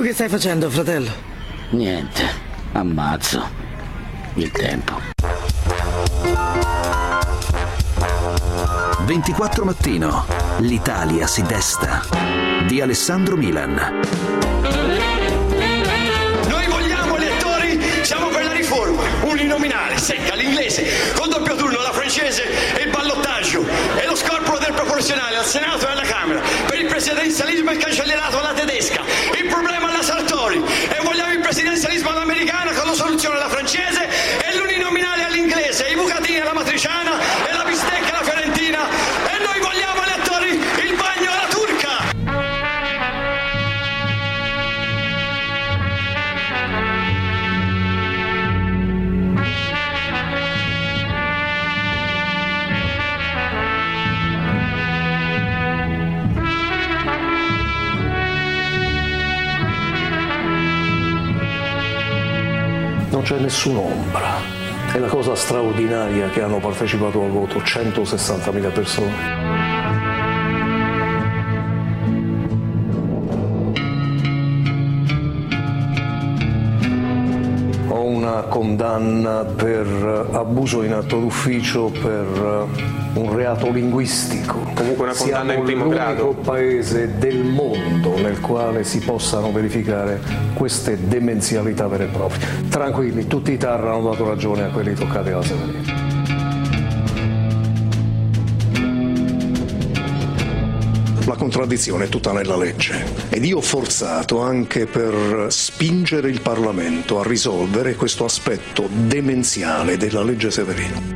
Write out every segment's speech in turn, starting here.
che stai facendo, fratello? Niente, ammazzo il tempo. 24 Mattino, l'Italia si desta, di Alessandro Milan. Noi vogliamo elettori, siamo per la riforma, uninominale, secca, l'inglese, con doppio turno, la francese e il ballottaggio, e lo scorporo del proporzionale al Senato e alla Camera, per il presidenzialismo e cancellierato alla tedesca, il problema alla Sartori, e vogliamo il presidenzialismo all'americana con la soluzione alla francese e l'uninominale all'inglese, i bucatini alla matriciana e la bistecca alla fiorentina, e noi vogliamo elettori il bagno alla turca. Non c'è nessun'ombra. È la cosa straordinaria che hanno partecipato al voto 160.000 persone. Ho una condanna per abuso in atto d'ufficio per un reato linguistico. Comunque una condanna Siamo in primo grado. l'unico paese del mondo nel quale si possano verificare queste demenzialità vere e proprie. Tranquilli, tutti i TAR hanno dato ragione a quelli toccati alla Severino. La contraddizione è tutta nella legge ed io ho forzato anche per spingere il Parlamento a risolvere questo aspetto demenziale della legge Severino.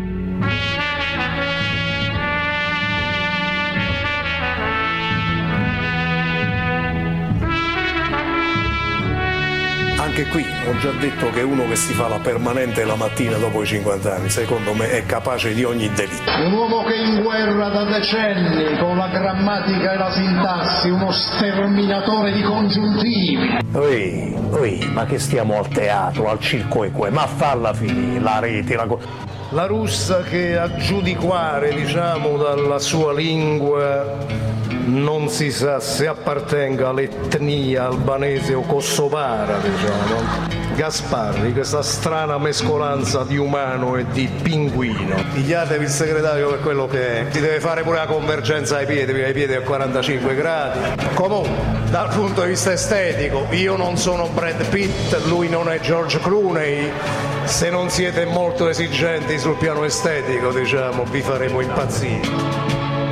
Anche qui ho già detto che uno che si fa la permanente la mattina dopo i 50 anni, secondo me è capace di ogni delitto. Un uomo che in guerra da decenni con la grammatica e la sintassi, uno sterminatore di congiuntivi. Ma che stiamo al teatro, al circo eque, ma falla finire, la rete, la russa che a giudicare, diciamo, dalla sua lingua non si sa se appartenga all'etnia albanese o kosovara, diciamo. Gasparri, questa strana mescolanza di umano e di pinguino. Pigliatevi il segretario per quello che è. Si deve fare pure la convergenza ai piedi a 45 gradi. Comunque, dal punto di vista estetico, io non sono Brad Pitt, lui non è George Clooney. Se non siete molto esigenti sul piano estetico, diciamo, vi faremo impazzire.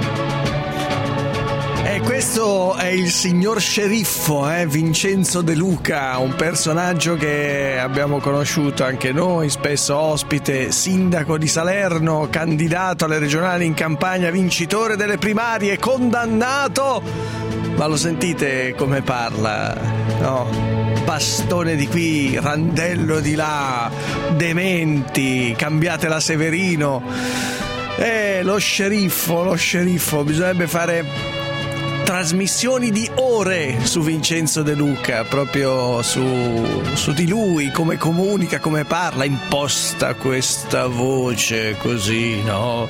E questo è il signor sceriffo, Vincenzo De Luca, un personaggio che abbiamo conosciuto anche noi, spesso ospite, sindaco di Salerno, candidato alle regionali in Campania, vincitore delle primarie, condannato. Ma lo sentite come parla, no? Bastone di qui, randello di là, dementi, cambiate la Severino. Lo sceriffo, bisognerebbe fare trasmissioni di ore su Vincenzo De Luca, proprio su di lui, come comunica, come parla, imposta questa voce così, no?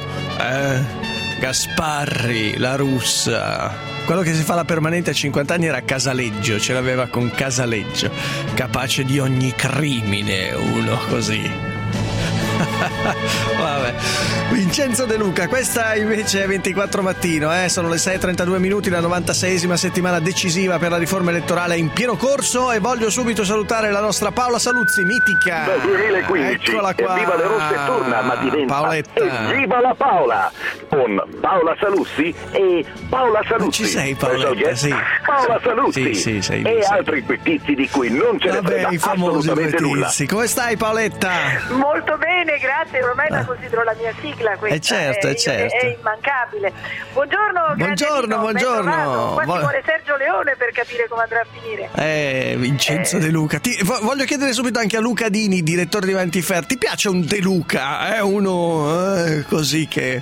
Gasparri, la russa. Quello che si fa la permanente a 50 anni era Casaleggio, ce l'aveva con Casaleggio, capace di ogni crimine, uno così. Vabbè. Vincenzo De Luca, questa invece è 24 Mattino, sono le 6:32 minuti, la 96esima settimana decisiva per la riforma elettorale in pieno corso, e voglio subito salutare la nostra Paola Saluzzi, mitica. Dal 2015 eccola qua. Viva le rosse torna, ma diventa Paoletta. Viva la Paola, con Paola Saluzzi e Paola Saluzzi. Ci sei, Paoletta? Sì. Paola Saluzzi Sì, sei e sì. altri pettizi di cui non ce ne frega i famosi assolutamente nulla. petizzi. Come stai, Paoletta? Molto bene, grazie, ormai la considero la mia sigla questa. Certo. È immancabile. Buongiorno, Buongiorno. Qua ci vuole Sergio Leone per capire come andrà a finire. Vincenzo De Luca. Voglio chiedere subito anche a Luca Dini, direttore di Vantifer, ti piace un De Luca? Uno così che...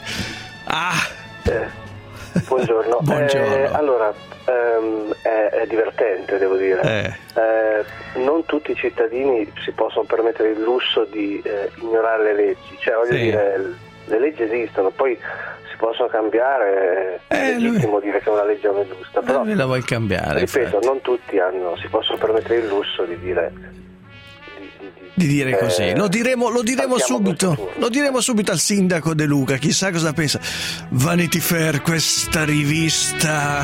Buongiorno. Buongiorno. Allora, è divertente, devo dire. Non tutti i cittadini si possono permettere il lusso di ignorare le leggi. Cioè, voglio dire, le leggi esistono, poi si possono cambiare, è legittimo dire che una legge non è giusta, però la vuoi cambiare, ripeto, non tutti si possono permettere il lusso di dire così. Lo diremo subito. Lo diremo subito al sindaco De Luca, chissà cosa pensa. Vanity Fair, questa rivista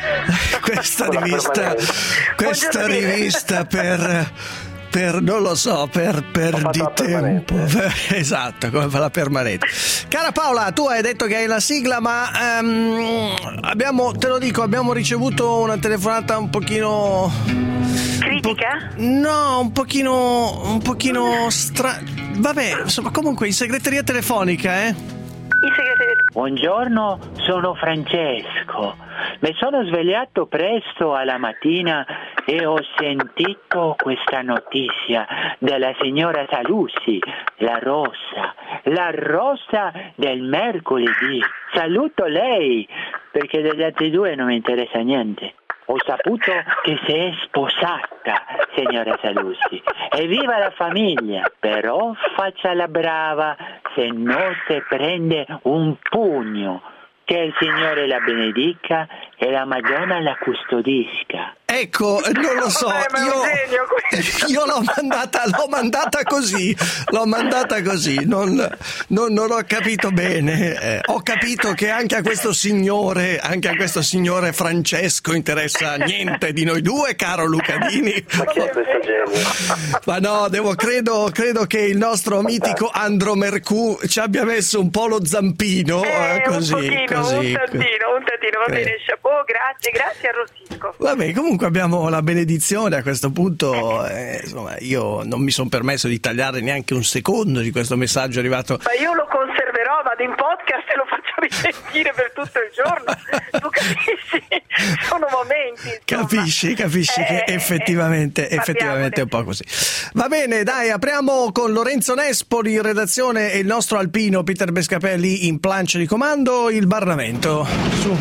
per non lo so, per di tempo. Esatto, come fa la permanente. Cara Paola, tu hai detto che hai la sigla, ma abbiamo ricevuto una telefonata un pochino critica? Un pochino vabbè, insomma, comunque in segreteria telefonica, Buongiorno, sono Francesco. Mi sono svegliato presto alla mattina e ho sentito questa notizia della signora Saluzzi, la rosa del mercoledì. Saluto lei, perché degli altri due non mi interessa niente. Ho saputo che si è sposata, signora Saluzzi. Evviva la famiglia, però faccia la brava, se no se prende un pugno. Che il Signore la benedica e la Madonna la custodisca. Ecco, non lo so, io l'ho mandata così, non ho capito bene. Ho capito che anche a questo signore Francesco interessa niente di noi due, caro Lucadini. Ma no, credo che il nostro mitico Andro Mercù ci abbia messo un po' lo zampino, così. Un tantino, va bene, chapeau, grazie a Rossisco. Vabbè, comunque abbiamo la benedizione a questo punto, insomma, io non mi sono permesso di tagliare neanche un secondo di questo messaggio arrivato. Ma io lo conserverò, vado in podcast e lo faccio risentire per tutto il giorno, tu capisci? Sono momenti, insomma. Capisci che effettivamente è un po' così. Va bene, dai, apriamo con Lorenzo Nespoli in redazione e il nostro alpino Peter Bescapelli in plancia di comando, il Parlamento. Su.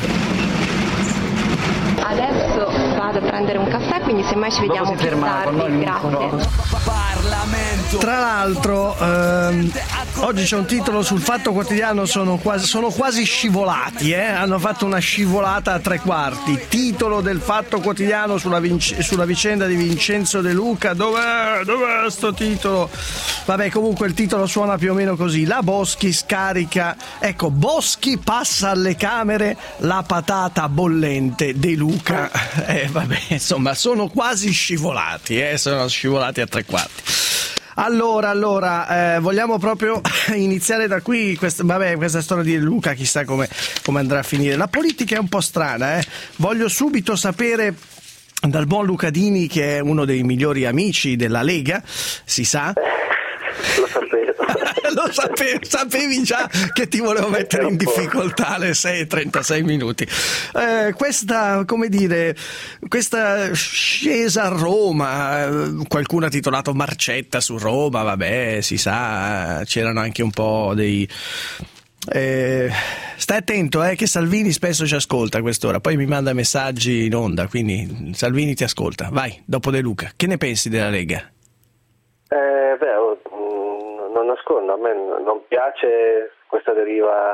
Adesso vado a prendere un caffè, quindi semmai ci vediamo più tardi. Grazie. Tra l'altro oggi c'è un titolo sul Fatto Quotidiano, sono quasi scivolati, hanno fatto una scivolata a 3/4. Titolo del Fatto Quotidiano sulla vicenda di Vincenzo De Luca. Dov'è sto titolo? Vabbè, comunque il titolo suona più o meno così: la Boschi scarica, ecco, Boschi passa alle Camere la patata bollente De Luca. Vabbè, insomma, sono quasi scivolati, sono scivolati a 3/4. Allora, vogliamo proprio iniziare da qui, questa storia di Luca, chissà come andrà a finire. La politica è un po' strana, Voglio subito sapere dal buon Lucadini, che è uno dei migliori amici della Lega, si sa. Lo sapevi già che ti volevo mettere in difficoltà alle 6:36 minuti. Questa scesa a Roma, qualcuno ha titolato Marcetta su Roma, vabbè, si sa, c'erano anche un po' dei... stai attento, che Salvini spesso ci ascolta a quest'ora, poi mi manda messaggi in onda, quindi Salvini ti ascolta. Vai, dopo De Luca, che ne pensi della Lega? Non nascondo, a me non piace questa deriva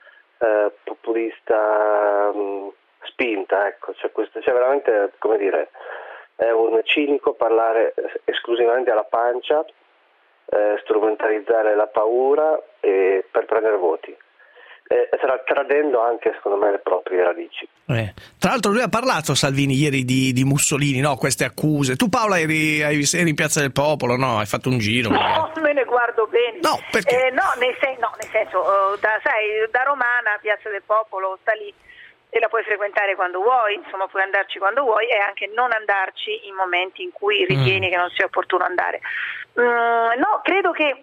populista spinta, ecco, c'è veramente, come dire, è un cinico parlare esclusivamente alla pancia, strumentalizzare la paura per prendere voti, tradendo anche, secondo me, le proprie radici. Tra l'altro lui ha parlato, Salvini, ieri di Mussolini, no? Queste accuse. Tu, Paola, eri in Piazza del Popolo, no? Hai fatto un giro? No, me ne guardo bene. No, perché? Nel senso, da romana, Piazza del Popolo sta lì e la puoi frequentare quando vuoi, insomma puoi andarci quando vuoi e anche non andarci in momenti in cui ritieni che non sia opportuno andare. No, credo che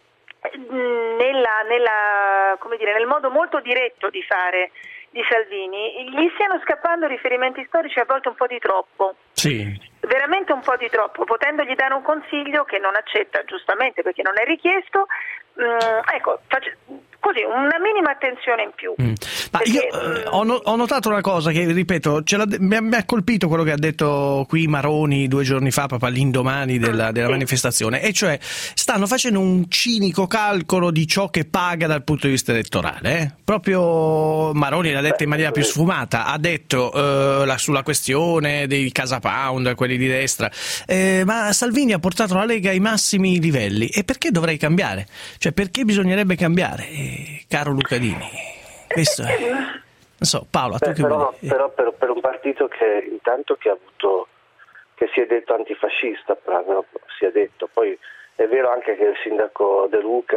nel modo molto diretto di fare di Salvini gli stiano scappando riferimenti storici a volte un po' di troppo. Sì. Veramente un po' di troppo, potendogli dare un consiglio che non accetta, giustamente perché non è richiesto, Ecco, così una minima attenzione in più. Ma perché, io ho notato una cosa che, ripeto, mi ha colpito quello che ha detto qui Maroni 2 giorni fa, proprio all'indomani della manifestazione, e cioè stanno facendo un cinico calcolo di ciò che paga dal punto di vista elettorale. Proprio Maroni l'ha detto in maniera più sfumata, ha detto sulla questione dei Casa Pound, quelli di destra, ma Salvini ha portato la Lega ai massimi livelli, e perché dovrei cambiare? Cioè, perché bisognerebbe cambiare, caro Lucadini? Questo è... Non so, Paola, tu che però per un partito che intanto che si è detto antifascista, almeno si è detto, poi è vero anche che il sindaco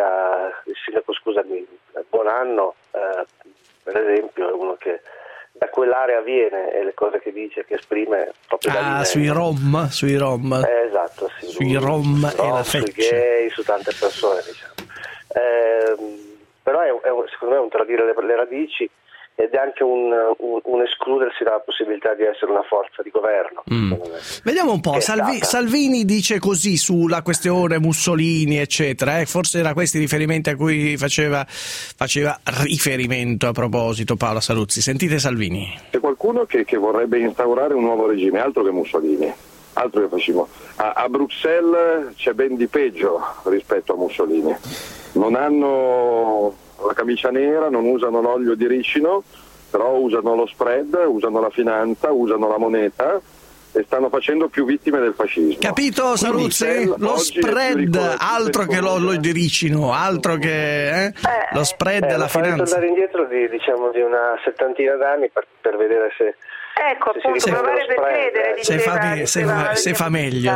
Buonanno, per esempio, è uno che da quell'area viene, e le cose che dice, che esprime proprio sui Rom. Esatto, sì, sui Rom e la feccia, sui gay, su tante persone, diciamo. Però secondo me è un tradire le radici, ed è anche un escludersi dalla possibilità di essere una forza di governo. Vediamo un po', Salvini dice così sulla questione Mussolini eccetera, forse era questi riferimenti a cui faceva riferimento a proposito Paola Saluzzi. Sentite Salvini. C'è qualcuno che vorrebbe instaurare un nuovo regime, altro che Mussolini, altro che fascismo. A Bruxelles c'è ben di peggio rispetto a Mussolini. Non hanno la camicia nera, non usano l'olio di ricino, però usano lo spread, usano la finanza, usano la moneta, e stanno facendo più vittime del fascismo. Capito Saluzzi? Lo spread, altro che l'olio di ricino, altro che lo spread e la finanza. Tornare indietro di una settantina d'anni per vedere se... Ecco, appunto, provare per credere. Se fa meglio.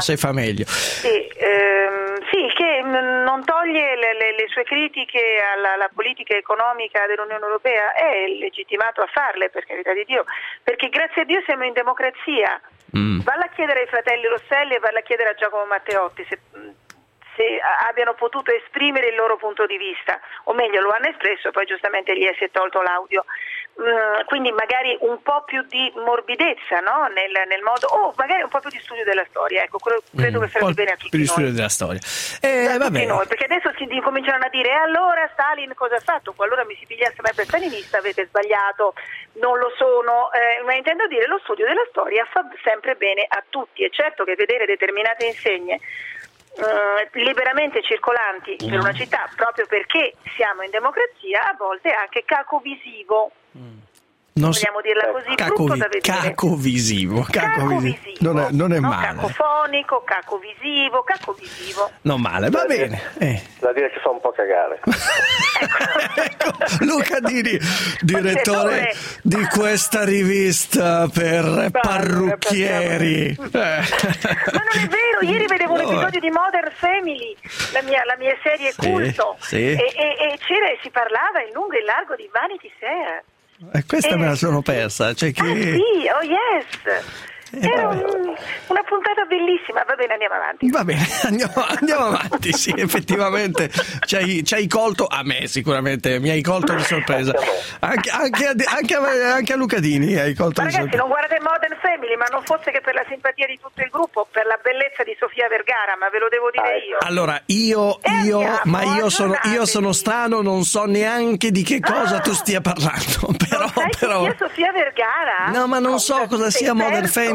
Sì, che non toglie le sue critiche alla politica economica dell'Unione Europea, è legittimato a farle, per carità di Dio, perché grazie a Dio siamo in democrazia. Valla a chiedere ai fratelli Rosselli e valla a chiedere a Giacomo Matteotti se abbiano potuto esprimere il loro punto di vista, o meglio lo hanno espresso, poi giustamente gli si è tolto l'audio. Quindi magari un po' più di morbidezza, no? nel modo, magari un po' più di studio della storia, ecco, credo che farebbe bene a tutti noi. Studio della storia. Tutti noi, perché adesso si cominciano a dire allora Stalin cosa ha fatto? Qualora mi si pigliasse mai per stalinista avete sbagliato, non lo sono, ma intendo dire lo studio della storia fa sempre bene a tutti, e certo che vedere determinate insegne liberamente circolanti per una città, proprio perché siamo in democrazia, a volte è anche cacovisivo. Vogliamo dirla così, brutto da vedere. Cacovisivo. Non è male. Cacofonico, cacovisivo. Non male, va bene. Da dire che fa un po' cagare. Ecco, Luca Dini, direttore di questa rivista per parrucchieri. Ma non è vero, ieri vedevo un episodio di Modern Family, la mia serie culto, sì. E si parlava in lungo e in largo di Vanity Fair. E questa me la sono persa. Cioè che... sì, oh yes! Era una puntata bellissima. Va bene, andiamo avanti. Va bene, andiamo avanti. Sì, effettivamente ci hai colto, a me sicuramente mi hai colto di sorpresa, anche a Lucadini hai colto. Ma ragazzi, non guardate Modern Family, ma non fosse che per la simpatia di tutto il gruppo, per la bellezza di Sofia Vergara, ma ve lo devo dire io. Allora io sono strano, non so neanche di che cosa tu stia parlando, però Sofia Vergara? No, ma non so cosa sia Modern Family.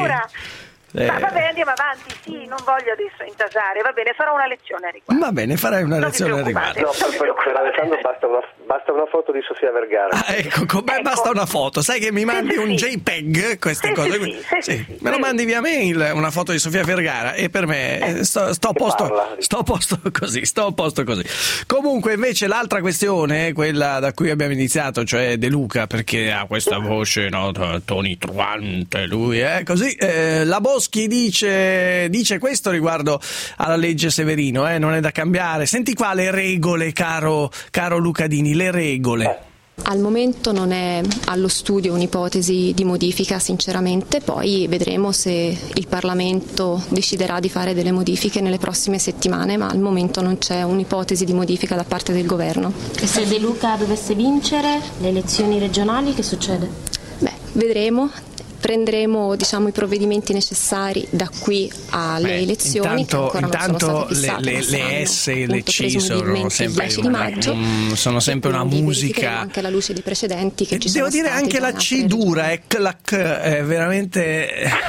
Ma va bene, andiamo avanti, sì, non voglio adesso intasare, va bene, farò una lezione a riguardo. Va bene, farai una lezione a riguardo. No, per Alessandro basta una foto di Sofia Vergara. Ecco, com'è, basta una foto, sai che mi mandi un JPEG, queste cose. Sì, me lo mandi via mail, una foto di Sofia Vergara, e per me sto a posto così. Comunque invece l'altra questione, quella da cui abbiamo iniziato, cioè De Luca, perché ha questa voce, no, tonitruante lui, così, la Boschi dice questo riguardo alla legge Severino, non è da cambiare. Senti qua le regole, caro Lucadini, le regole. Al momento non è allo studio un'ipotesi di modifica, sinceramente, poi vedremo se il Parlamento deciderà di fare delle modifiche nelle prossime settimane, ma al momento non c'è un'ipotesi di modifica da parte del governo. E se De Luca dovesse vincere le elezioni regionali, che succede? Vedremo. prenderemo i provvedimenti necessari da qui alle elezioni, che ancora non sono state fissate, le S e le C sono sempre, il 10 di maggio, sono sempre una musica, anche alla luce dei precedenti che ci devo sono dire stati. Anche la C dura è veramente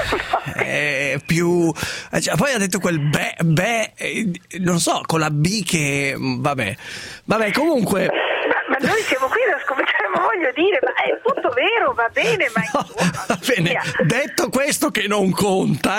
più, poi ha detto quel non so, con la B che vabbè comunque. Ma noi siamo qui da scommettere, ma voglio dire, ma è tutto vero, va bene, ma va bene, detto questo che non conta,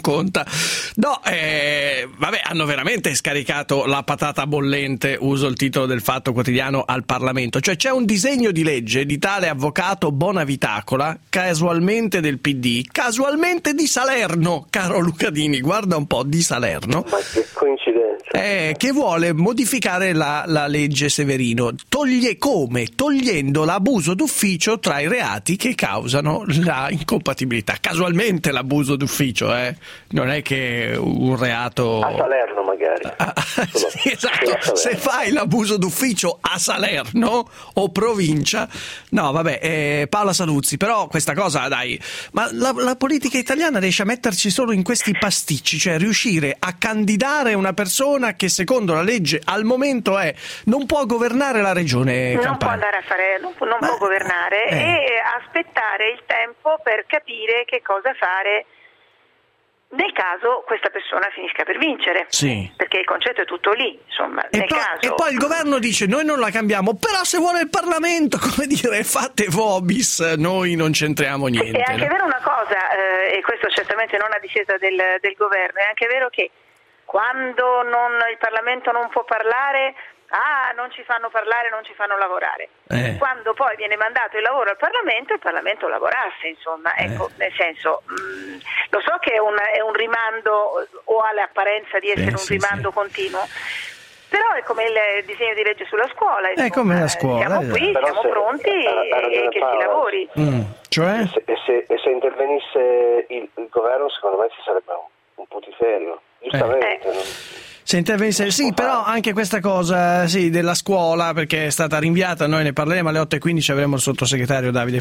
no, vabbè, hanno veramente scaricato la patata bollente, uso il titolo del Fatto Quotidiano, al Parlamento, cioè c'è un disegno di legge di tale avvocato Bonavitacola, casualmente del PD, casualmente di Salerno, caro Lucadini, guarda un po', di Salerno, ma che coincidenza, che vuole modificare la legge Severino, togliendo l'abuso d'ufficio tra i reati che causano la incompatibilità. Casualmente l'abuso d'ufficio, non è che un reato a Salerno magari. Sì, esatto. Se fai l'abuso d'ufficio a Salerno o provincia, no, vabbè, Paola Saluzzi, però questa cosa, dai, ma la politica italiana riesce a metterci solo in questi pasticci, cioè riuscire a candidare una persona che secondo la legge al momento non può governare la regione Campania. Non può andare a fare, non può governare e aspettare il tempo per capire che cosa fare nel caso questa persona finisca per vincere. Sì. Perché il concetto è tutto lì, insomma, e poi il governo dice noi non la cambiamo, però se vuole il Parlamento, come dire, fate vobis, noi non c'entriamo niente. È anche vero una cosa, e questo certamente non a difesa del governo, è anche vero che quando il Parlamento non può parlare, non ci fanno parlare, non ci fanno lavorare. Quando poi viene mandato il lavoro al Parlamento, il Parlamento lavorasse, insomma, ecco, nel senso, lo so che è un rimando, o ha l'apparenza di essere un rimando continuo, però è come il disegno di legge sulla scuola, insomma, è come la scuola, siamo qui, siamo pronti e che si lavori. Cioè? Se intervenisse il governo, secondo me ci sarebbe un putiferio, giustamente. Se intervenisse, sì, però anche questa cosa della scuola, perché è stata rinviata, noi ne parleremo alle 8:15, avremo il sottosegretario Davide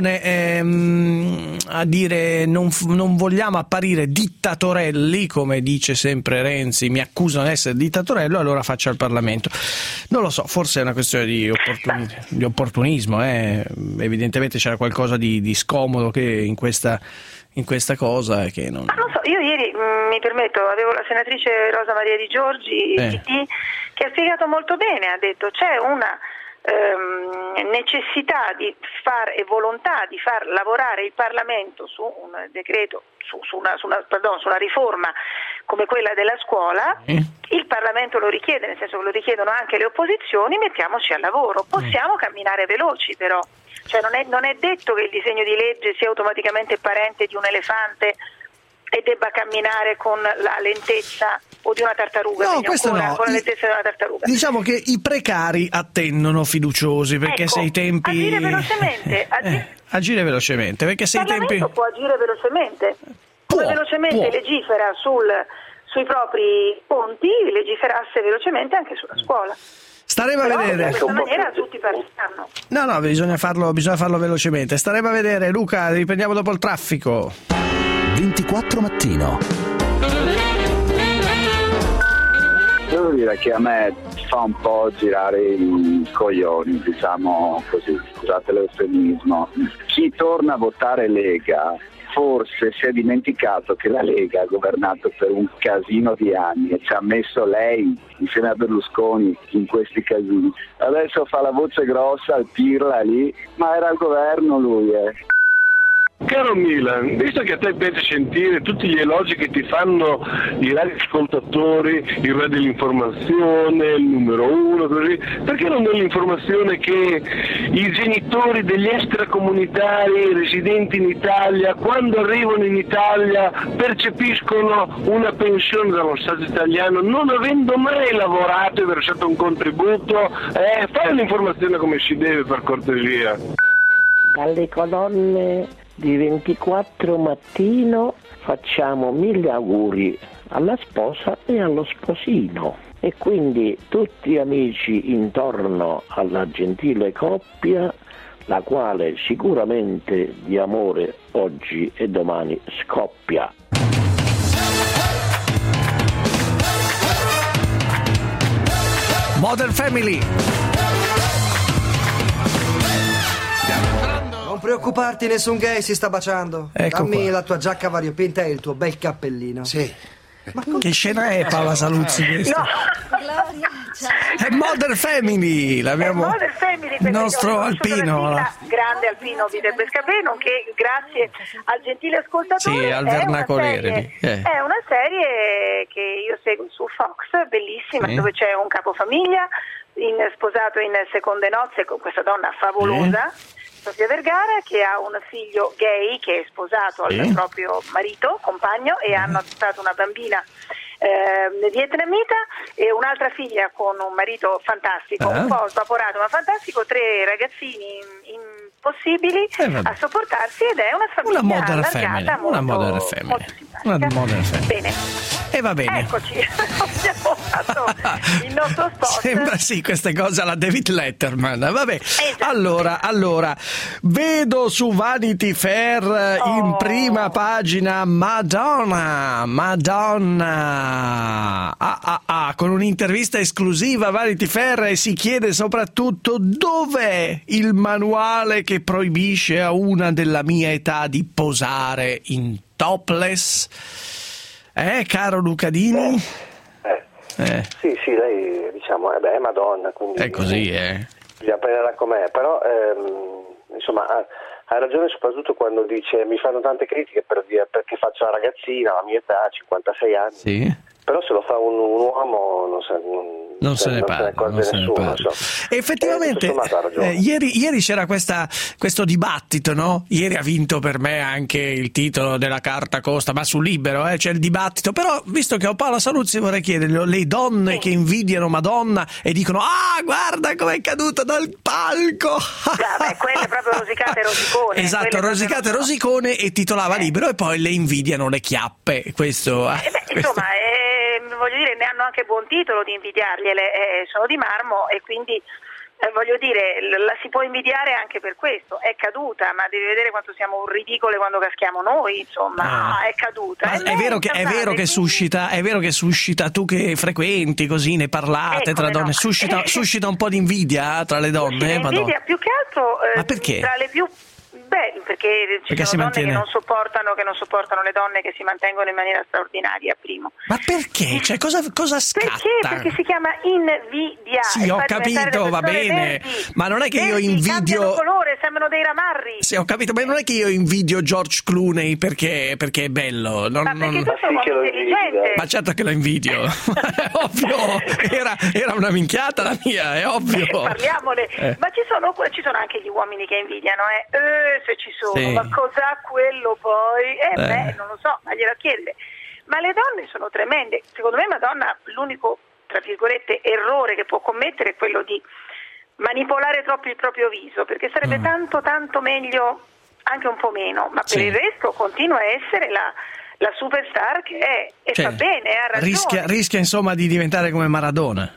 Faraone a dire non vogliamo apparire dittatorelli, come dice sempre Renzi, mi accusano di essere dittatorello, allora faccia il Parlamento. Non lo so, forse è una questione di opportunismo, evidentemente c'era qualcosa di scomodo che in questa cosa che non... non so, io ieri mi permetto, avevo la senatrice Rosa Maria Di Giorgi che ha spiegato molto bene, ha detto c'è una necessità e volontà di far lavorare il Parlamento su un decreto, su una riforma come quella della scuola. Il Parlamento lo richiede, nel senso che lo richiedono anche le opposizioni, mettiamoci al lavoro, possiamo camminare veloci però. Cioè non è detto che il disegno di legge sia automaticamente parente di un elefante e debba camminare con la lentezza o di una tartaruga, no, questo no. Con la lentezza di una tartaruga. Diciamo che i precari attendono fiduciosi, perché se i tempi... Agire velocemente. Agire velocemente, perché se i tempi... può agire velocemente. Come velocemente legifera sui propri conti, legiferasse velocemente anche sulla scuola. Staremo a vedere. In questa maniera tutti partiranno. No, bisogna farlo velocemente. Staremo a vedere. Luca, riprendiamo dopo il traffico. 24 Mattino. Devo dire che a me fa un po' girare i coglioni, diciamo così, scusate l'eufemismo. Chi torna a votare Lega forse si è dimenticato che la Lega ha governato per un casino di anni e ci ha messo lei insieme a Berlusconi in questi casini. Adesso fa la voce grossa al pirla lì, ma era al governo lui. Caro Milan, visto che a te piace sentire tutti gli elogi che ti fanno i radioascoltatori, il re dell'informazione, il numero uno, così, perché non dai l'informazione che i genitori degli extracomunitari residenti in Italia, quando arrivano in Italia, percepiscono una pensione dallo Stato italiano, non avendo mai lavorato e versato un contributo? Fai un'informazione come si deve, per cortesia. Alle colonne di 24 Mattino facciamo 1000 auguri alla sposa e allo sposino, e quindi tutti amici intorno alla gentile coppia la quale sicuramente di amore oggi e domani scoppia. Modern Family. Non preoccuparti, nessun gay si sta baciando. Ecco Dammi qua. la tua giacca variopinta e il tuo bel cappellino. Sì. Che scena è Paola Saluzzi questa? È Modern Family, l'abbiamo Modern Family, il nostro alpino. Grande alpino Vite Bescapè, nonché grazie al gentile ascoltatore. Sì, al vernacolere lì. È una serie che io seguo su Fox, bellissima, Sì. dove c'è un capofamiglia sposato in seconde nozze con questa donna favolosa, Sofia Vergara, che ha un figlio gay che è sposato al proprio marito, compagno, e hanno adottato una bambina vietnamita e un'altra figlia con un marito fantastico, un po' svaporato ma fantastico, 3 ragazzini impossibili a sopportarsi, ed è una famiglia Una modern allargata, family, una modern family. Una modern family. Bene. E va bene. Eccoci, abbiamo fatto il nostro spot. Sembra sì, queste cose alla David Letterman. Vabbè. Esatto. Allora, vedo su Vanity Fair in prima pagina Madonna. Con un'intervista esclusiva a Vanity Fair, e si chiede soprattutto dov'è il manuale che proibisce a una della mia età di posare in topless. Caro Lucadini? Sì, lei diciamo è Madonna, quindi è così, bisogna prenderla com'è, però insomma ha ragione soprattutto quando dice mi fanno tante critiche perché faccio la ragazzina, la mia età, 56 anni. Sì. Però se lo fa un uomo non se ne parla. Effettivamente, ieri c'era questo dibattito, no? Ieri ha vinto per me anche il titolo della carta Costa, ma sul Libero c'è il dibattito. Però, visto che ho Paola Saluzzi, vorrei chiederle, le donne che invidiano Madonna e dicono guarda com'è caduta dal palco. Quelle proprio rosicate e rosicone. Esatto, rosicate e rosicone, e titolava Libero, e poi le invidiano le chiappe. Questo insomma, voglio dire, ne hanno anche buon titolo di invidiargliele, sono di marmo, e quindi voglio dire, la si può invidiare anche per questo. È caduta, ma devi vedere quanto siamo ridicole quando caschiamo noi, insomma. È caduta. È vero che suscita, tu che frequenti così, ne parlate tra donne, suscita un po' di invidia tra le donne. Invidia più che altro. Ma perché? Tra le più. Perché ci sono donne che non sopportano le donne che si mantengono in maniera straordinaria, primo. Ma perché? Cioè, cosa scatta? Perché si chiama invidia. Sì, ho capito, va bene. Ma non è che io invidio. Cambiano colore, sembrano dei ramarri. Sì, ho capito, ma non è che io invidio George Clooney perché è bello. Ma perché questo è un uomo intelligente. Ma certo che lo invidio. È ovvio. Era una minchiata la mia, è ovvio. Parliamone. Ma ci sono anche gli uomini che invidiano, se ci sono, sì. Ma cos'ha quello poi? Non lo so, ma glielo chiedere. Ma le donne sono tremende. Secondo me Madonna, l'unico, tra virgolette, errore che può commettere è quello di manipolare troppo il proprio viso, perché sarebbe tanto meglio anche un po' meno, ma per il resto continua a essere la superstar che è, e fa bene, ha ragione. Rischia insomma di diventare come Maradona.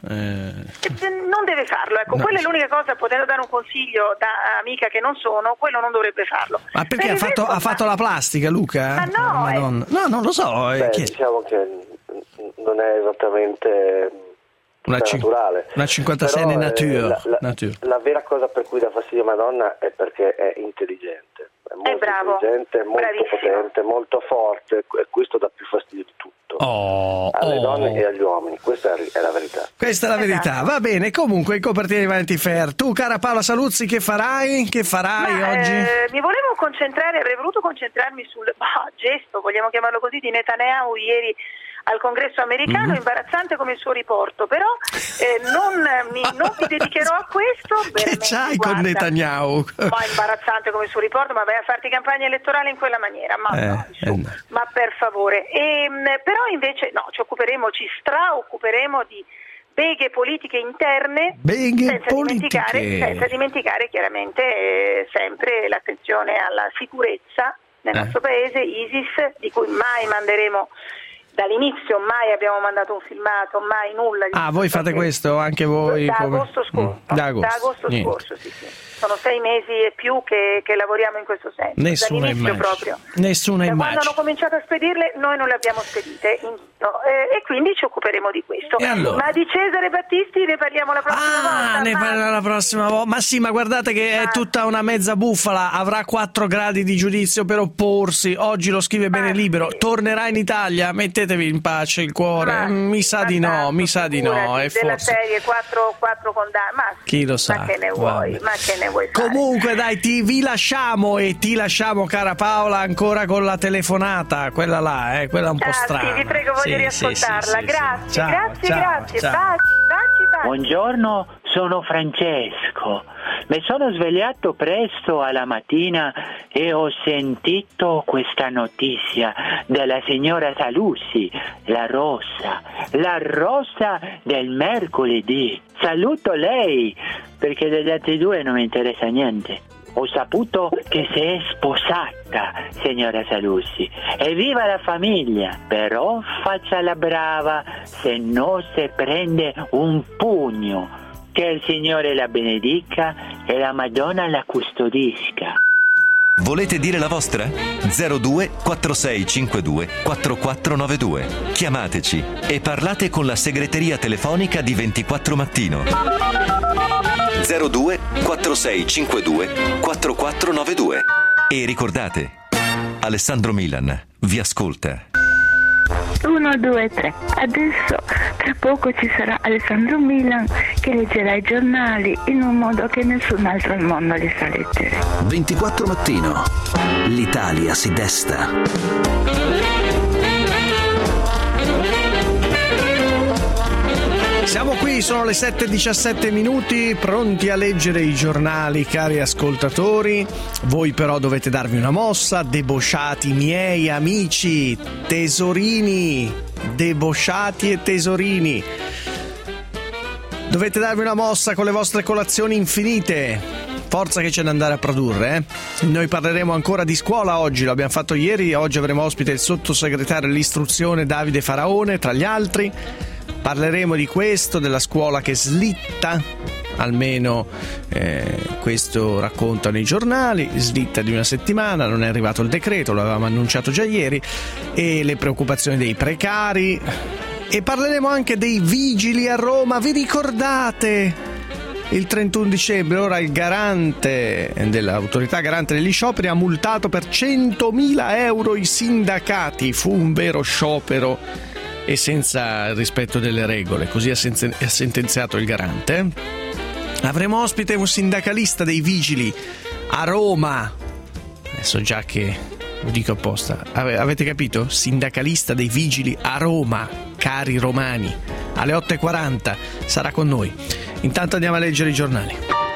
Non deve farlo, ecco, No. quella è l'unica cosa, potendo dare un consiglio da amica che non sono, quello non dovrebbe farlo. Ma perché ha fatto la plastica, Luca? Ma no, Madonna. No, non lo so. Diciamo che non è esattamente naturale. Una 56enne nature. La vera cosa per cui dà fastidio Madonna è perché è intelligente. È molto intelligente, molto potente, molto forte, e questo dà più fastidio di tutto alle donne e agli uomini. Questa è la verità. Questa è la verità. Va bene, comunque in copertina di Vanity Fair. Tu, cara Paola Saluzzi, che farai? Che farai oggi? Mi volevo avrei voluto concentrarmi sul gesto, vogliamo chiamarlo così, di Netanyahu ieri al congresso americano, imbarazzante come il suo riporto, però non mi dedicherò a questo. Che c'hai con Netanyahu? Ma imbarazzante come il suo riporto, ma vai a farti campagna elettorale in quella maniera, ma per favore. Però invece ci straoccuperemo di beghe politiche interne, senza dimenticare chiaramente sempre l'attenzione alla sicurezza nel nostro paese, ISIS, di cui mai manderemo dall'inizio mai abbiamo mandato un filmato, mai nulla. Voi fate questo anche voi? Da agosto scorso. Da agosto Scorso, sì. Sono 6 mesi e più che lavoriamo in questo senso. Nessuna dall'inizio immagine. proprio. Nessuna immagine. Quando hanno cominciato a spedirle, noi non le abbiamo spedite. E quindi ci occuperemo di questo. Allora? Ma di Cesare Battisti ne parliamo la prossima volta. Ne parliamo la prossima volta. Ma sì, ma guardate che è tutta una mezza bufala. Avrà 4 gradi di giudizio per opporsi. Oggi lo scrive Bene Libero. Tornerà in Italia. Mettetevi in pace il cuore. Mi sa di no. Della Forse serie 4 condanne. Ma chi lo sa. Ma che ne vuoi? Ma che ne vuoi fare? Comunque dai, vi lasciamo e ti lasciamo, cara Paola, ancora con la telefonata, quella là, quella un po' strana. Sì, vi prego, voglio riascoltarla. Grazie, Ciao. Baci. Buongiorno, sono Francesco. Mi sono svegliato presto alla mattina e ho sentito questa notizia della signora Saluzzi, la rosa del mercoledì. Saluto lei, perché degli altri due non mi interessa niente. Ho saputo che si è sposata, signora Saluzzi. Evviva la famiglia! Però faccia la brava, se no se prende un pugno. Che il Signore la benedica e la Madonna la custodisca. Volete dire la vostra? 02 4652 4492. Chiamateci e parlate con la segreteria telefonica di 24 Mattino. 02 4652 4492. E ricordate, Alessandro Milan vi ascolta. 1, 2, 3. Adesso tra poco ci sarà Alessandro Milan che leggerà i giornali in un modo che nessun altro al mondo li sa leggere. 24 Mattino. L'Italia si desta. Siamo qui, sono le 7:17, pronti a leggere i giornali, cari ascoltatori. Voi però dovete darvi una mossa, debosciati miei amici, tesorini, debosciati e tesorini. Dovete darvi una mossa con le vostre colazioni infinite. Forza che c'è da andare a produrre, Noi parleremo ancora di scuola oggi, lo abbiamo fatto ieri, oggi avremo ospite il sottosegretario all'istruzione Davide Faraone, tra gli altri. Parleremo di questo, della scuola che slitta, almeno questo raccontano i giornali, slitta di una settimana, non è arrivato il decreto, lo avevamo annunciato già ieri, e le preoccupazioni dei precari. E parleremo anche dei vigili a Roma, vi ricordate? Il 31 dicembre ora il garante dell'autorità garante degli scioperi ha multato per 100.000 euro i sindacati, fu un vero sciopero e senza il rispetto delle regole, così ha sentenziato il garante. Avremo ospite un sindacalista dei vigili a Roma. Adesso già che lo dico apposta, avete capito? Sindacalista dei vigili a Roma, cari romani, alle 8:40 sarà con noi. Intanto andiamo a leggere i giornali.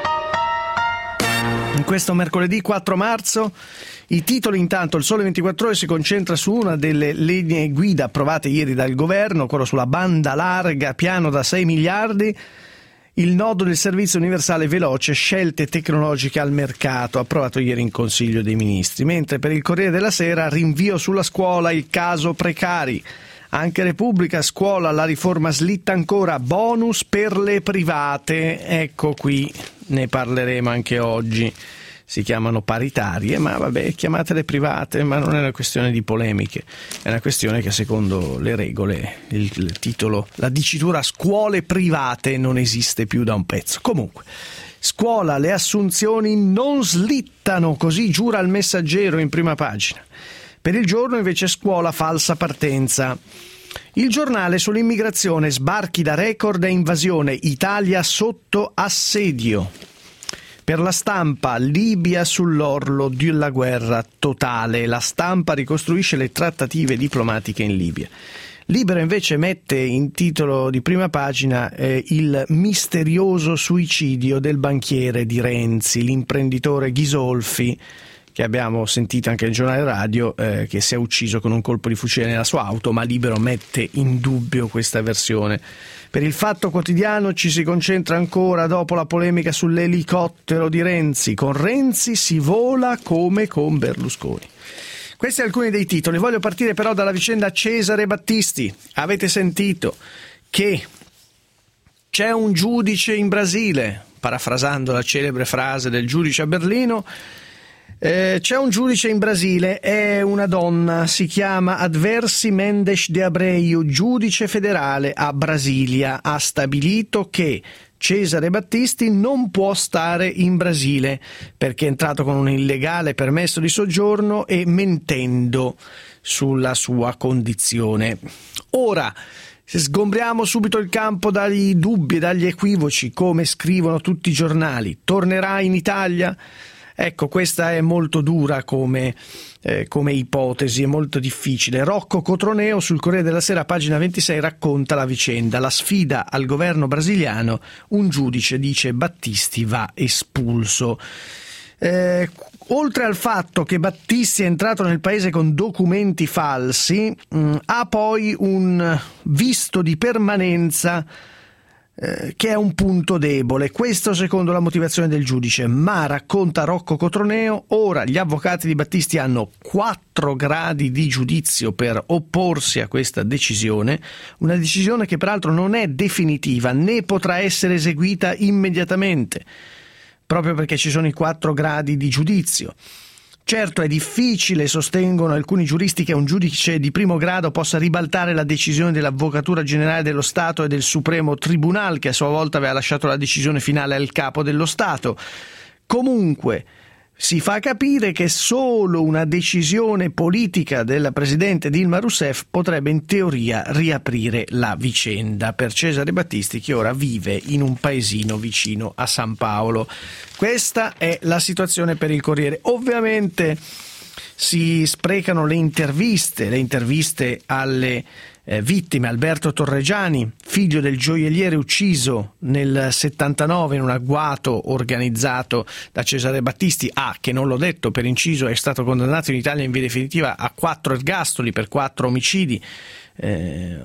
In questo mercoledì 4 marzo i titoli, intanto il Sole 24 Ore si concentra su una delle linee guida approvate ieri dal governo, quello sulla banda larga, piano da 6 miliardi, il nodo del servizio universale veloce, scelte tecnologiche al mercato, approvato ieri in Consiglio dei Ministri, mentre per il Corriere della Sera rinvio sulla scuola, il caso precari. Anche Repubblica, scuola, la riforma slitta ancora, bonus per le private, ecco qui, ne parleremo anche oggi. Si chiamano paritarie, ma vabbè, chiamatele private, ma non è una questione di polemiche, è una questione che secondo le regole, il titolo, la dicitura scuole private non esiste più da un pezzo. Comunque, scuola, le assunzioni non slittano, così giura il Messaggero in prima pagina. Per il Giorno invece scuola, falsa partenza. Il Giornale sull'immigrazione, sbarchi da record e invasione, Italia sotto assedio. Per La Stampa, Libia sull'orlo della guerra totale. La Stampa ricostruisce le trattative diplomatiche in Libia. Libero invece mette in titolo di prima pagina il misterioso suicidio del banchiere di Renzi, l'imprenditore Ghisolfi, che abbiamo sentito anche nel giornale radio, che si è ucciso con un colpo di fucile nella sua auto, ma Libero mette in dubbio questa versione. Per il Fatto Quotidiano ci si concentra ancora dopo la polemica sull'elicottero di Renzi. Con Renzi si vola come con Berlusconi. Questi alcuni dei titoli. Voglio partire però dalla vicenda Cesare Battisti. Avete sentito che c'è un giudice in Brasile, parafrasando la celebre frase del giudice a Berlino. C'è un giudice in Brasile, è una donna, si chiama Adversi Mendes de Abreu, giudice federale a Brasilia, ha stabilito che Cesare Battisti non può stare in Brasile perché è entrato con un illegale permesso di soggiorno e mentendo sulla sua condizione. Ora, sgombriamo subito il campo dagli dubbi e dagli equivoci, come scrivono tutti i giornali. Tornerà in Italia? Ecco, questa è molto dura come ipotesi, è molto difficile. Rocco Cotroneo sul Corriere della Sera, pagina 26, racconta la vicenda. La sfida al governo brasiliano, un giudice dice Battisti va espulso. Oltre al fatto che Battisti è entrato nel paese con documenti falsi, ha poi un visto di permanenza che è un punto debole. Questo secondo la motivazione del giudice, ma racconta Rocco Cotroneo, ora gli avvocati di Battisti hanno 4 gradi di giudizio per opporsi a questa decisione, una decisione che peraltro non è definitiva né potrà essere eseguita immediatamente, proprio perché ci sono i 4 gradi di giudizio. Certo, è difficile, sostengono alcuni giuristi, che un giudice di primo grado possa ribaltare la decisione dell'Avvocatura Generale dello Stato e del Supremo Tribunale, che a sua volta aveva lasciato la decisione finale al capo dello Stato. Comunque, si fa capire che solo una decisione politica della presidente Dilma Rousseff potrebbe in teoria riaprire la vicenda per Cesare Battisti, che ora vive in un paesino vicino a San Paolo. Questa è la situazione per il Corriere. Ovviamente si sprecano le interviste alle vittime. Alberto Torregiani, figlio del gioielliere ucciso nel 79 in un agguato organizzato da Cesare Battisti, che non l'ho detto per inciso, è stato condannato in Italia in via definitiva a 4 ergastoli per 4 omicidi e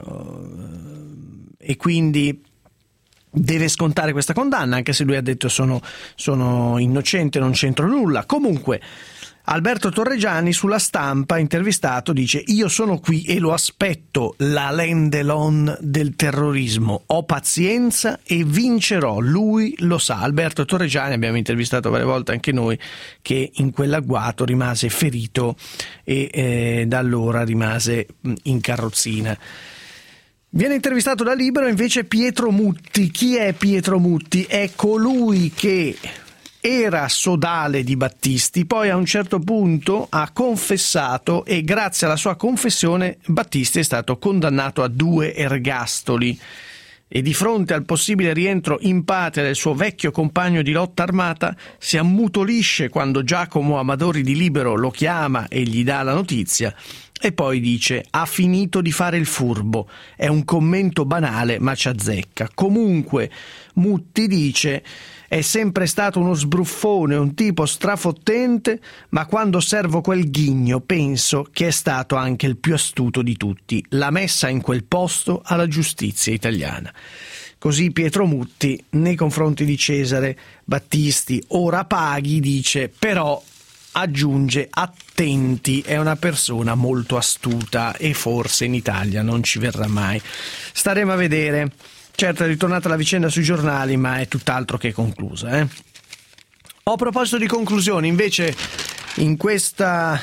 quindi deve scontare questa condanna, anche se lui ha detto sono innocente, non c'entro nulla. Comunque Alberto Torregiani sulla Stampa, intervistato, dice: io sono qui e lo aspetto, l'Alain Delon del terrorismo, ho pazienza e vincerò, lui lo sa. Alberto Torregiani, abbiamo intervistato varie volte anche noi, che in quell'agguato rimase ferito e da allora rimase in carrozzina. Viene intervistato da Libero invece Pietro Mutti. Chi è Pietro Mutti? È colui che era sodale di Battisti, poi a un certo punto ha confessato e grazie alla sua confessione Battisti è stato condannato a 2 ergastoli e di fronte al possibile rientro in patria del suo vecchio compagno di lotta armata si ammutolisce quando Giacomo Amadori di Libero lo chiama e gli dà la notizia e poi dice: ha finito di fare il furbo. È un commento banale ma ci azzecca. Comunque Mutti dice: è sempre stato uno sbruffone, un tipo strafottente, ma quando osservo quel ghigno penso che è stato anche il più astuto di tutti. L'ha messa in quel posto alla giustizia italiana. Così Pietro Mutti nei confronti di Cesare Battisti. Ora paghi, dice, però aggiunge: attenti, è una persona molto astuta e forse in Italia non ci verrà mai. Staremo a vedere. Certo, è ritornata la vicenda sui giornali, ma è tutt'altro che conclusa. A proposito di conclusioni, invece, in questa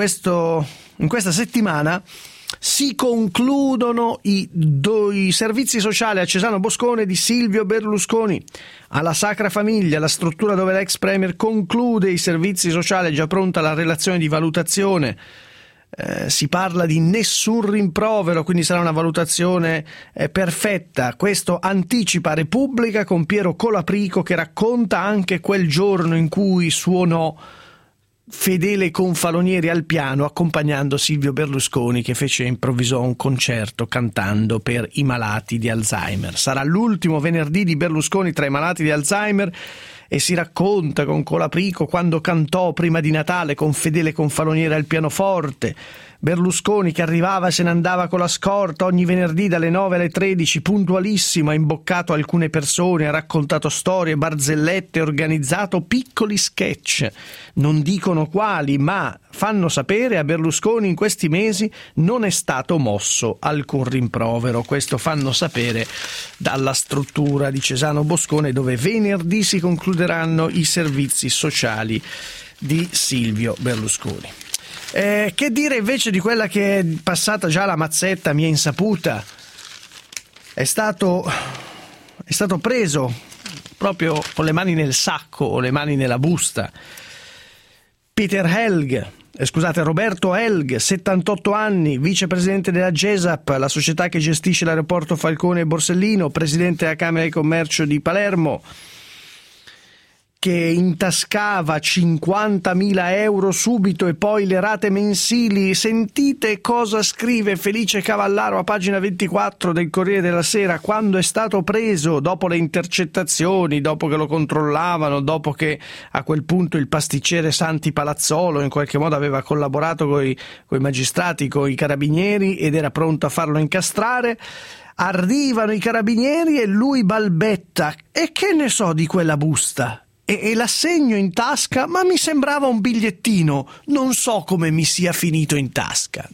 settimana si concludono i servizi sociali a Cesano Boscone di Silvio Berlusconi. Alla Sacra Famiglia, la struttura dove l'ex premier conclude i servizi sociali, è già pronta la relazione di valutazione. Si parla di nessun rimprovero, quindi sarà una valutazione perfetta. Questo anticipa Repubblica con Piero Colaprico, che racconta anche quel giorno in cui suonò Fedele Confalonieri al piano accompagnando Silvio Berlusconi, che improvvisò un concerto cantando per i malati di Alzheimer. Sarà l'ultimo venerdì di Berlusconi tra i malati di Alzheimer e si racconta con Colaprico quando cantò prima di Natale con Fedele Confaloniere al pianoforte, Berlusconi che arrivava e se ne andava con la scorta ogni venerdì dalle 9 alle 13, puntualissimo, ha imboccato alcune persone, ha raccontato storie, barzellette, organizzato piccoli sketch. Non dicono quali, ma fanno sapere a Berlusconi in questi mesi non è stato mosso alcun rimprovero. Questo fanno sapere dalla struttura di Cesano Boscone, dove venerdì si concluderanno i servizi sociali di Silvio Berlusconi. Che dire invece di quella che è passata già la mazzetta a mia insaputa? È stato preso proprio con le mani nel sacco o le mani nella busta Roberto Helg, 78 anni, vicepresidente della GESAP, la società che gestisce l'aeroporto Falcone e Borsellino, presidente della Camera di Commercio di Palermo, che intascava 50.000 euro subito e poi le rate mensili. Sentite cosa scrive Felice Cavallaro a pagina 24 del Corriere della Sera quando è stato preso, dopo le intercettazioni, dopo che lo controllavano, dopo che a quel punto il pasticcere Santi Palazzolo in qualche modo aveva collaborato coi magistrati, coi carabinieri ed era pronto a farlo incastrare. Arrivano i carabinieri e lui balbetta: e che ne so di quella busta? E l'assegno in tasca, ma mi sembrava un bigliettino, non so come mi sia finito in tasca.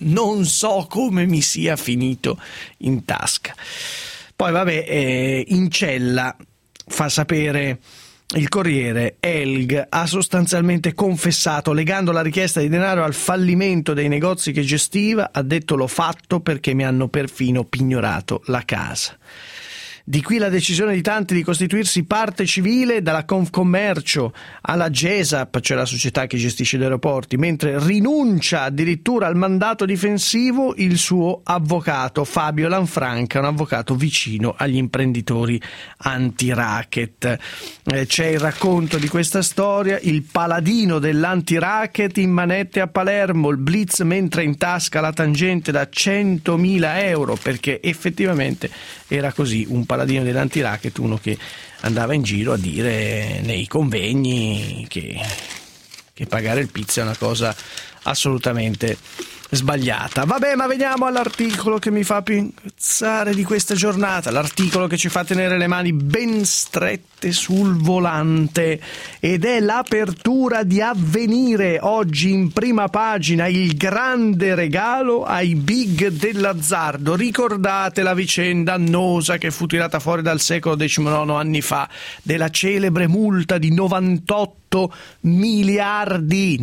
Poi vabbè, in cella, fa sapere il Corriere, Helg ha sostanzialmente confessato, legando la richiesta di denaro al fallimento dei negozi che gestiva. Ha detto: l'ho fatto perché mi hanno perfino pignorato la casa. Di qui la decisione di tanti di costituirsi parte civile, dalla Confcommercio alla GESAP, cioè la società che gestisce gli aeroporti, mentre rinuncia addirittura al mandato difensivo il suo avvocato Fabio Lanfranca, un avvocato vicino agli imprenditori anti-racket. C'è il racconto di questa storia: il paladino dell'anti-racket in manette a Palermo, il blitz mentre in tasca la tangente da 100.000 euro, perché effettivamente era così, un paladino dell'anti-racket, uno che andava in giro a dire nei convegni che pagare il pizzo è una cosa assolutamente sbagliata. Vabbè, ma veniamo all'articolo che mi fa pensare di questa giornata, l'articolo che ci fa tenere le mani ben strette sul volante, ed è l'apertura di Avvenire. Oggi in prima pagina il grande regalo ai big dell'azzardo. Ricordate la vicenda annosa che fu tirata fuori dal secolo XIX anni fa della celebre multa di 98 miliardi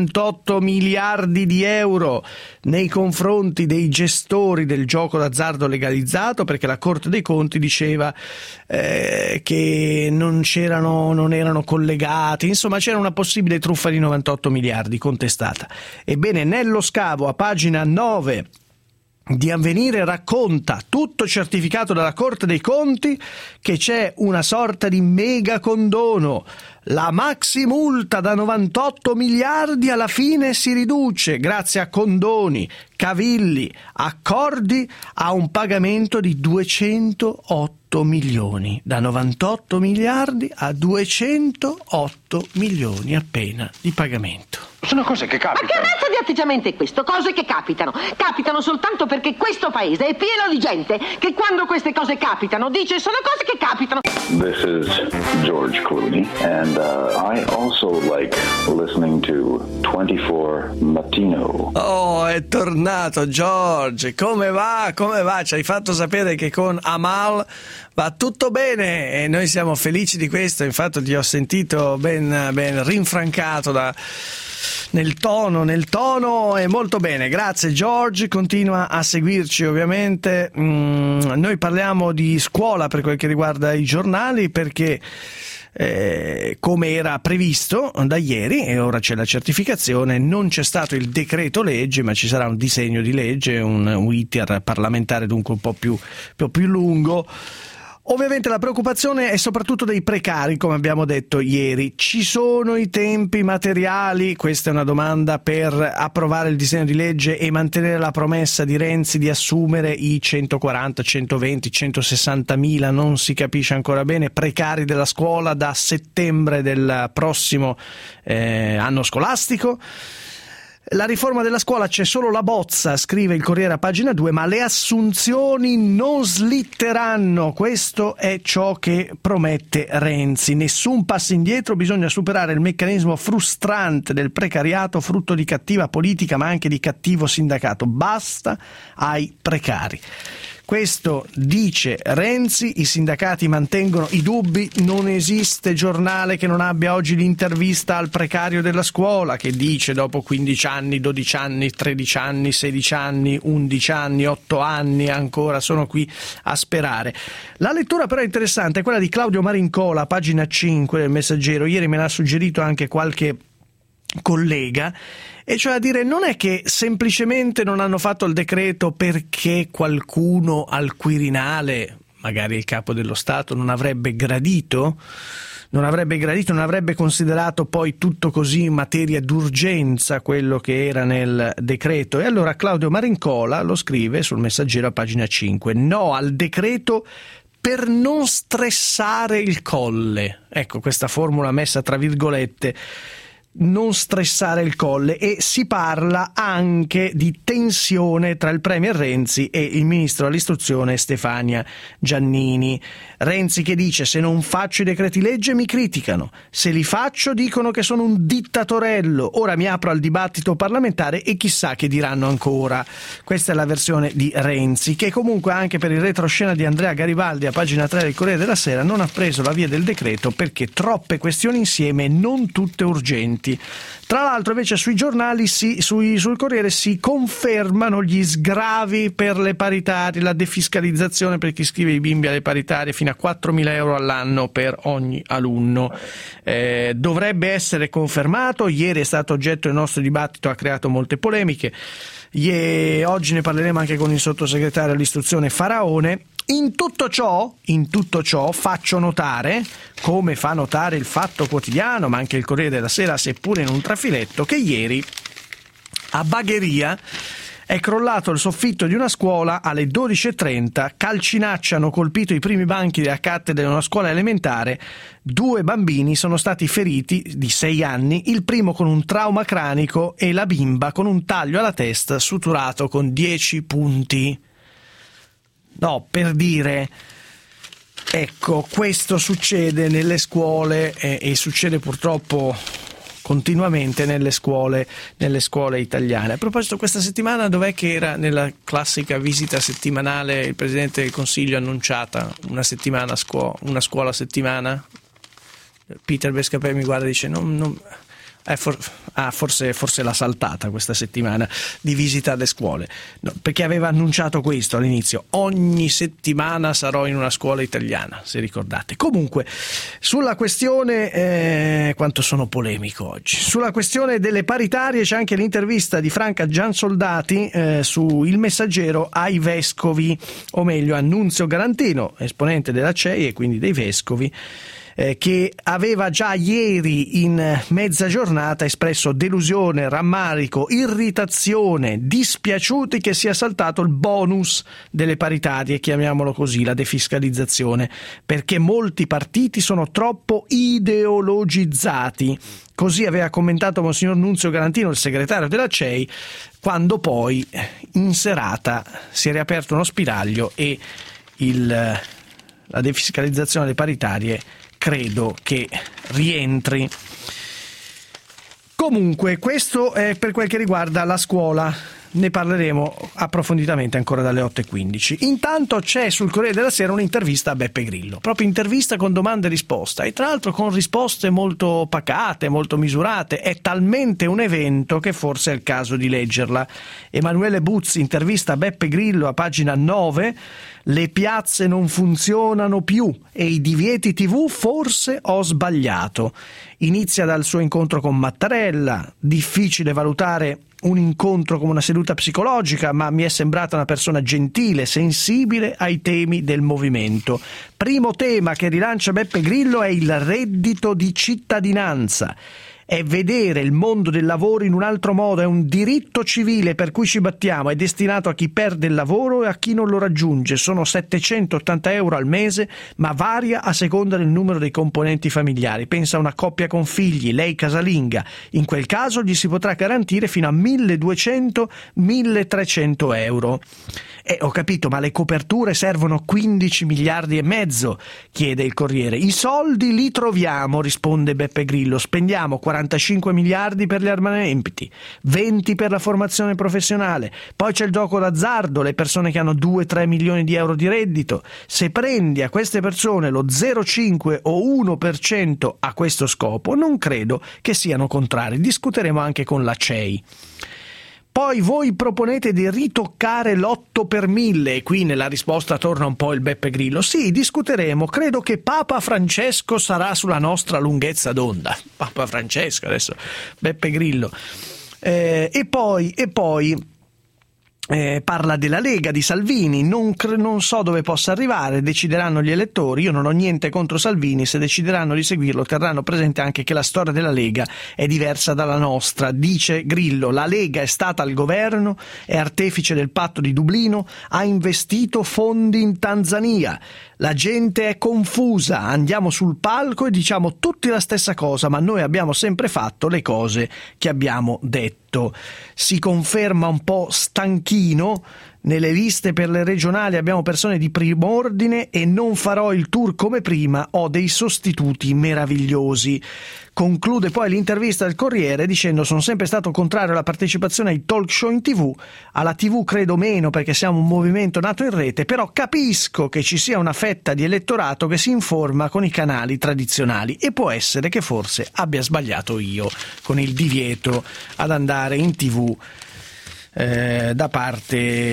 di euro nei confronti dei gestori del gioco d'azzardo legalizzato, perché la Corte dei Conti diceva che non erano collegati, insomma c'era una possibile truffa di 98 miliardi contestata. Ebbene, nello scavo a pagina 9 di Avvenire racconta, tutto certificato dalla Corte dei Conti, che c'è una sorta di mega condono. La maxi multa da 98 miliardi alla fine si riduce, grazie a condoni, cavilli, accordi, a un pagamento di 208 milioni. Da 98 miliardi a 208 milioni appena di pagamento. Sono cose che capitano. Ma che razza di atteggiamento è questo? Cose che capitano. Capitano soltanto perché questo paese è pieno di gente che quando queste cose capitano dice sono cose che capitano. This is George Clooney and I also like listening to 24 Mattino. Oh, è tornato George. Come va? Ci hai fatto sapere che con Amal va tutto bene e noi siamo felici di questo. Infatti ti ho sentito ben rinfrancato nel tono è molto bene. Grazie George, continua a seguirci ovviamente. Noi parliamo di scuola per quel che riguarda i giornali, perché come era previsto da ieri, e ora c'è la certificazione, non c'è stato il decreto legge, ma ci sarà un disegno di legge, un iter parlamentare dunque un po' più lungo. Ovviamente la preoccupazione è soprattutto dei precari, come abbiamo detto ieri. Ci sono i tempi materiali? Questa è una domanda per approvare il disegno di legge e mantenere la promessa di Renzi di assumere i 140, 120, 160 mila, non si capisce ancora bene, precari della scuola da settembre del prossimo anno scolastico. La riforma della scuola, c'è solo la bozza, scrive il Corriere a pagina 2, ma le assunzioni non slitteranno. Questo è ciò che promette Renzi. Nessun passo indietro, bisogna superare il meccanismo frustrante del precariato, frutto di cattiva politica ma anche di cattivo sindacato. Basta ai precari. Questo dice Renzi, i sindacati mantengono i dubbi, non esiste giornale che non abbia oggi l'intervista al precario della scuola che dice dopo 15 anni, 12 anni, 13 anni, 16 anni, 11 anni, 8 anni ancora sono qui a sperare. La lettura però interessante è quella di Claudio Marincola, pagina 5 del Messaggero, ieri me l'ha suggerito anche qualche collega, e cioè a dire non è che semplicemente non hanno fatto il decreto perché qualcuno al Quirinale, magari il capo dello Stato, non avrebbe gradito, non avrebbe considerato poi tutto così in materia d'urgenza quello che era nel decreto. E allora Claudio Marincola lo scrive sul Messaggero a pagina 5, no al decreto per non stressare il Colle. Ecco questa formula messa tra virgolette, non stressare il Colle, e si parla anche di tensione tra il premier Renzi e il ministro dell'istruzione Stefania Giannini. Renzi che dice: se non faccio i decreti legge mi criticano, se li faccio dicono che sono un dittatorello, ora mi apro al dibattito parlamentare e chissà che diranno ancora. Questa è la versione di Renzi, che comunque anche per il retroscena di Andrea Garibaldi a pagina 3 del Corriere della Sera non ha preso la via del decreto perché troppe questioni insieme, non tutte urgenti. Tra l'altro invece sui giornali sul Corriere si confermano gli sgravi per le paritarie, la defiscalizzazione per chi iscrive i bimbi alle paritarie fino a 4.000 euro all'anno per ogni alunno. Dovrebbe essere confermato, ieri è stato oggetto del nostro dibattito, ha creato molte polemiche, oggi ne parleremo anche con il sottosegretario all'istruzione Faraone. In tutto ciò faccio notare, come fa notare il Fatto Quotidiano, ma anche il Corriere della Sera, seppure in un trafiletto, che ieri a Bagheria è crollato il soffitto di una scuola alle 12.30, calcinacci hanno colpito i primi banchi della cattedra di una scuola elementare, 2 bambini sono stati feriti di 6 anni, il primo con un trauma cranico e la bimba con un taglio alla testa suturato con 10 punti. No, per dire, ecco, questo succede nelle scuole e succede purtroppo continuamente nelle scuole italiane. A proposito, questa settimana dov'è che era nella classica visita settimanale il Presidente del Consiglio annunciata una scuola a settimana? Peter Bescapè mi guarda e dice forse l'ha saltata questa settimana di visita alle scuole, no, perché aveva annunciato questo all'inizio: ogni settimana sarò in una scuola italiana, se ricordate. Comunque sulla questione quanto sono polemico oggi, sulla questione delle paritarie c'è anche l'intervista di Franca Giansoldati su Il Messaggero ai vescovi, o meglio a Nunzio Galantino, esponente della CEI e quindi dei vescovi, che aveva già ieri in mezza giornata espresso delusione, rammarico, irritazione, dispiaciuti che sia saltato il bonus delle paritarie, chiamiamolo così, la defiscalizzazione, perché molti partiti sono troppo ideologizzati. Così aveva commentato Monsignor Nunzio Galantino, il segretario della CEI, quando poi in serata si è riaperto uno spiraglio e la defiscalizzazione delle paritarie credo che rientri. Comunque questo è per quel che riguarda la scuola, ne parleremo approfonditamente ancora dalle 8.15. Intanto c'è sul Corriere della Sera un'intervista a Beppe Grillo, proprio intervista con domande e risposta, e tra l'altro con risposte molto pacate, molto misurate. È talmente un evento che forse è il caso di leggerla. Emanuele Buzzi intervista Beppe Grillo a pagina 9. Le piazze non funzionano più e i divieti TV forse ho sbagliato. Inizia dal suo incontro con Mattarella, difficile valutare un incontro come una seduta psicologica, ma mi è sembrata una persona gentile, sensibile ai temi del movimento. Primo tema che rilancia Beppe Grillo è il reddito di cittadinanza. È vedere il mondo del lavoro in un altro modo, è un diritto civile per cui ci battiamo, è destinato a chi perde il lavoro e a chi non lo raggiunge. Sono 780 euro al mese, ma varia a seconda del numero dei componenti familiari. Pensa a una coppia con figli, lei casalinga. In quel caso gli si potrà garantire fino a 1.200-1.300 euro. Ho capito, ma le coperture servono 15 miliardi e mezzo, chiede il Corriere. I soldi li troviamo, risponde Beppe Grillo. Spendiamo 45 miliardi per gli armamenti, 20 per la formazione professionale, poi c'è il gioco d'azzardo, le persone che hanno 2-3 milioni di euro di reddito. Se prendi a queste persone lo 0,5 o 1% a questo scopo, non credo che siano contrari. Discuteremo anche con la CEI. Poi voi proponete di ritoccare l'8 per 1000 e qui nella risposta torna un po' il Beppe Grillo. Sì, discuteremo, credo che Papa Francesco sarà sulla nostra lunghezza d'onda. Papa Francesco, adesso Beppe Grillo. E poi parla della Lega, di Salvini, non so dove possa arrivare, decideranno gli elettori. Io non ho niente contro Salvini, se decideranno di seguirlo terranno presente anche che la storia della Lega è diversa dalla nostra. Dice Grillo, la Lega è stata al governo, è artefice del patto di Dublino, ha investito fondi in Tanzania. La gente è confusa, andiamo sul palco e diciamo tutti la stessa cosa, ma noi abbiamo sempre fatto le cose che abbiamo detto. Si conferma un po' stanchino. Nelle liste per le regionali abbiamo persone di primo ordine e non farò il tour come prima, ho dei sostituti meravigliosi. Conclude poi l'intervista del Corriere dicendo: sono sempre stato contrario alla partecipazione ai talk show in TV, alla TV credo meno perché siamo un movimento nato in rete, però capisco che ci sia una fetta di elettorato che si informa con i canali tradizionali e può essere che forse abbia sbagliato io con il divieto ad andare in TV dato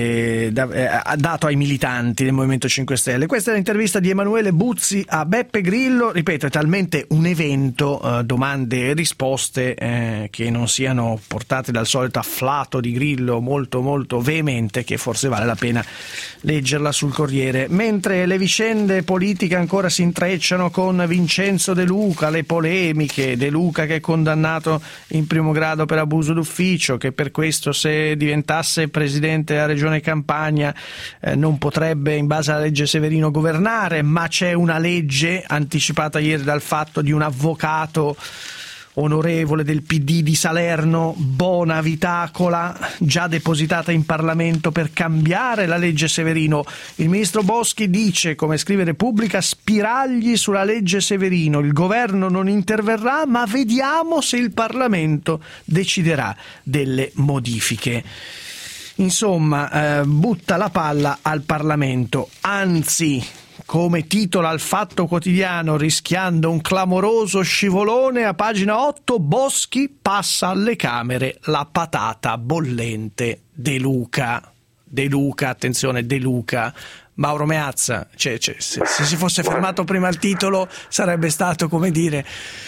ai militanti del Movimento 5 Stelle. Questa è l'intervista di Emanuele Buzzi a Beppe Grillo. Ripeto, è talmente un evento, domande e risposte che non siano portate dal solito afflato di Grillo molto molto veemente, che forse vale la pena leggerla sul Corriere. Mentre le vicende politiche ancora si intrecciano con Vincenzo De Luca, le polemiche, De Luca che è condannato in primo grado per abuso d'ufficio, che per questo se diventasse presidente della regione Campania non potrebbe in base alla legge Severino governare, ma c'è una legge anticipata ieri dal fatto di un avvocato onorevole del PD di Salerno, Bonavitacola, già depositata in Parlamento per cambiare la legge Severino. Il ministro Boschi dice, come scrive Repubblica, spiragli sulla legge Severino, il governo non interverrà, ma vediamo se il Parlamento deciderà delle modifiche. Insomma, butta la palla al Parlamento, anzi, come titola il Fatto Quotidiano, rischiando un clamoroso scivolone, a pagina 8 Boschi passa alle Camere la patata bollente. De Luca, attenzione, De Luca. Mauro Meazza, se si fosse fermato prima il titolo sarebbe stato, come dire...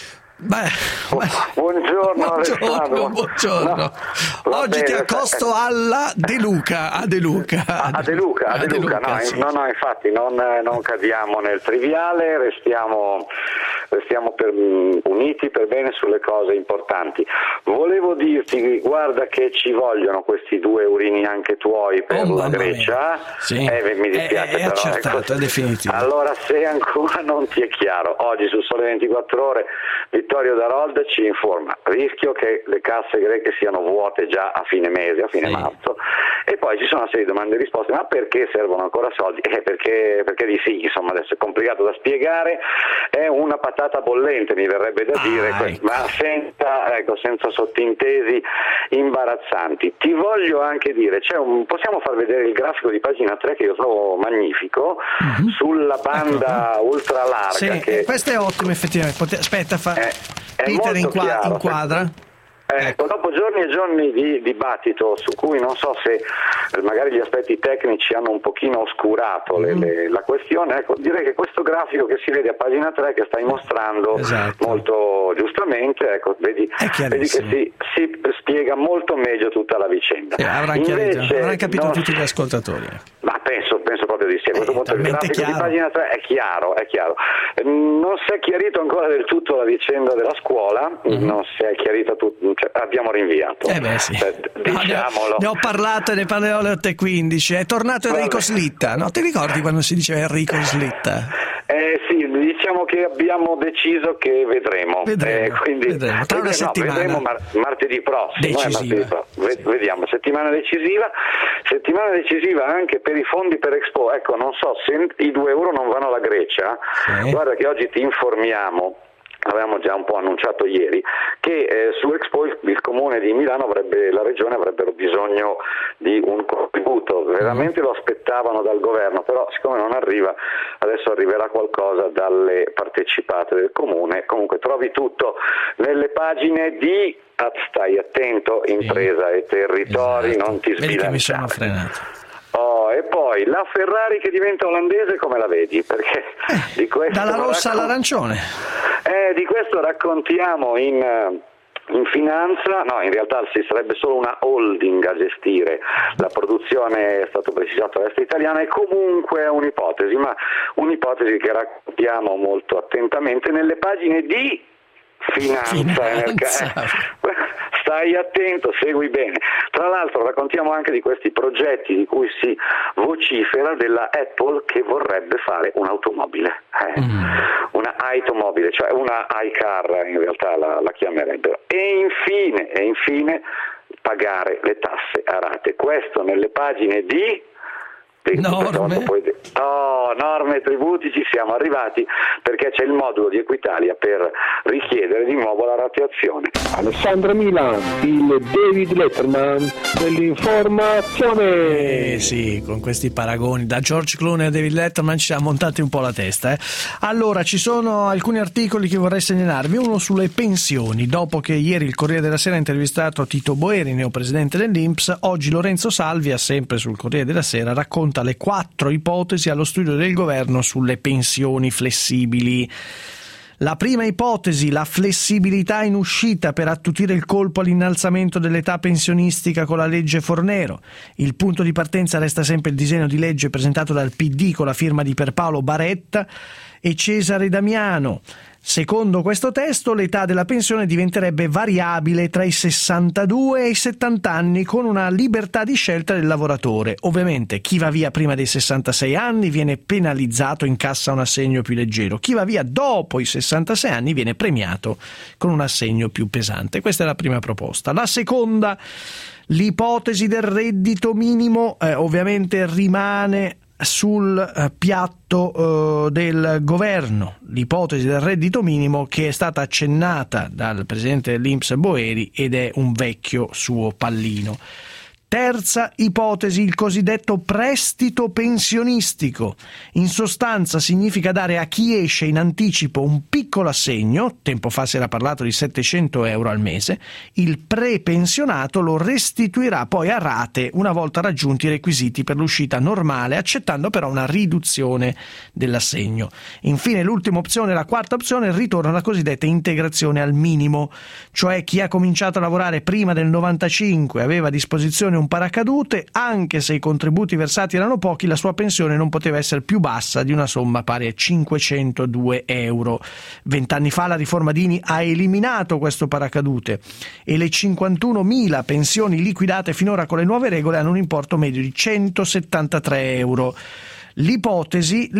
Buongiorno Alessandro. Buongiorno. No, oggi ti accosto alla De Luca. A De Luca. Sì. No, infatti non cadiamo nel triviale, restiamo uniti per bene sulle cose importanti. Volevo dirti, guarda che ci vogliono questi 2 eurini anche tuoi per la Grecia. Sì. Mi dispiace, è accertato, è definitivo. Allora, se ancora non ti è chiaro, oggi su Sole 24 Ore Vittorio Darold ci informa: rischio che le casse greche siano vuote già a fine mese, a fine marzo, e poi ci sono una serie di domande e risposte. Ma perché servono ancora soldi? Perché di sì, insomma, adesso è complicato da spiegare, è una patata bollente, mi verrebbe da dire, ma senza sottintesi imbarazzanti. Ti voglio anche dire, possiamo far vedere il grafico di pagina 3 che io trovo magnifico, sulla banda ultralarga. Questo è ottimo, effettivamente. Aspetta, Peter inquadra. Dopo giorni e giorni di dibattito su cui non so se magari gli aspetti tecnici hanno un pochino oscurato la questione, ecco, direi che questo grafico che si vede a pagina 3 che stai mostrando molto giustamente, ecco, vedi che si spiega molto meglio tutta la vicenda. Avranno capito tutti gli ascoltatori. Ma penso proprio di sì. A questo punto il grafico di pagina 3 è chiaro. Non si è chiarito ancora del tutto la vicenda della scuola, non si è chiarito tutto, cioè, abbiamo rinviato. Diciamolo. Ne ho parlato e ne parlerò alle 8:15. È tornato Enrico Slitta, no? Ti ricordi quando si diceva Enrico Slitta? Sì, diciamo che abbiamo deciso che vedremo. Quindi, tra una settimana. Vedremo martedì prossimo. Vediamo, settimana decisiva anche per i fondi per Expo. Ecco, non so se i 2 euro non vanno alla Grecia. Guarda che oggi ti informiamo, avevamo già un po' annunciato ieri, che su Expo il Comune di Milano la Regione avrebbero bisogno di un contributo, veramente lo aspettavano dal governo, però siccome non arriva, adesso arriverà qualcosa dalle partecipate del Comune. Comunque trovi tutto nelle pagine di Stai attento, impresa e territori, non ti sbilanciare. Vedi che mi sono frenato. E poi la Ferrari che diventa olandese, come la vedi? Perché di questo dalla rossa all'arancione. Di questo raccontiamo in finanza. No, in realtà ci sarebbe solo una holding a gestire la produzione, è stato precisato all'Est Italiana, e comunque è un'ipotesi, ma un'ipotesi che raccontiamo molto attentamente nelle pagine di finanza. Stai attento, segui bene. Tra l'altro raccontiamo anche di questi progetti di cui si vocifera della Apple che vorrebbe fare un'automobile, una automobile, cioè una iCar in realtà la chiamerebbero. E infine pagare le tasse a rate. Questo nelle pagine di norme e tributi. Ci siamo arrivati perché c'è il modulo di Equitalia per richiedere di nuovo la rateazione. Alessandro Milan, il David Letterman dell'informazione. Sì, con questi paragoni da George Clooney a David Letterman ci siamo montati un po' la testa. Allora, ci sono alcuni articoli che vorrei segnalarvi. Uno sulle pensioni. Dopo che ieri il Corriere della Sera ha intervistato Tito Boeri, neopresidente dell'INPS, oggi Lorenzo Salvia, sempre sul Corriere della Sera, racconta le 4 ipotesi allo studio del governo sulle pensioni flessibili. La prima ipotesi, la flessibilità in uscita per attutire il colpo all'innalzamento dell'età pensionistica con la legge Fornero. Il punto di partenza resta sempre il disegno di legge presentato dal PD con la firma di Pierpaolo Baretta e Cesare Damiano. Secondo questo testo, l'età della pensione diventerebbe variabile tra i 62 e i 70 anni con una libertà di scelta del lavoratore. Ovviamente chi va via prima dei 66 anni viene penalizzato, incassa un assegno più leggero. Chi va via dopo i 66 anni viene premiato con un assegno più pesante. Questa è la prima proposta. La seconda, l'ipotesi del reddito minimo, ovviamente rimane sul piatto del governo, l'ipotesi del reddito minimo che è stata accennata dal presidente dell'INPS Boeri ed è un vecchio suo pallino. Terza ipotesi, il cosiddetto prestito pensionistico. In sostanza significa dare a chi esce in anticipo un piccolo assegno, tempo fa si era parlato di 700 euro al mese, il prepensionato lo restituirà poi a rate una volta raggiunti i requisiti per l'uscita normale, accettando però una riduzione dell'assegno. Infine l'ultima opzione, la quarta opzione, il ritorno alla cosiddetta integrazione al minimo, cioè chi ha cominciato a lavorare prima del 95 aveva a disposizione un paracadute, anche se i contributi versati erano pochi, la sua pensione non poteva essere più bassa di una somma pari a 502 euro. 20 anni fa la riforma Dini ha eliminato questo paracadute e le 51.000 pensioni liquidate finora con le nuove regole hanno un importo medio di 173 euro. L'ipotesi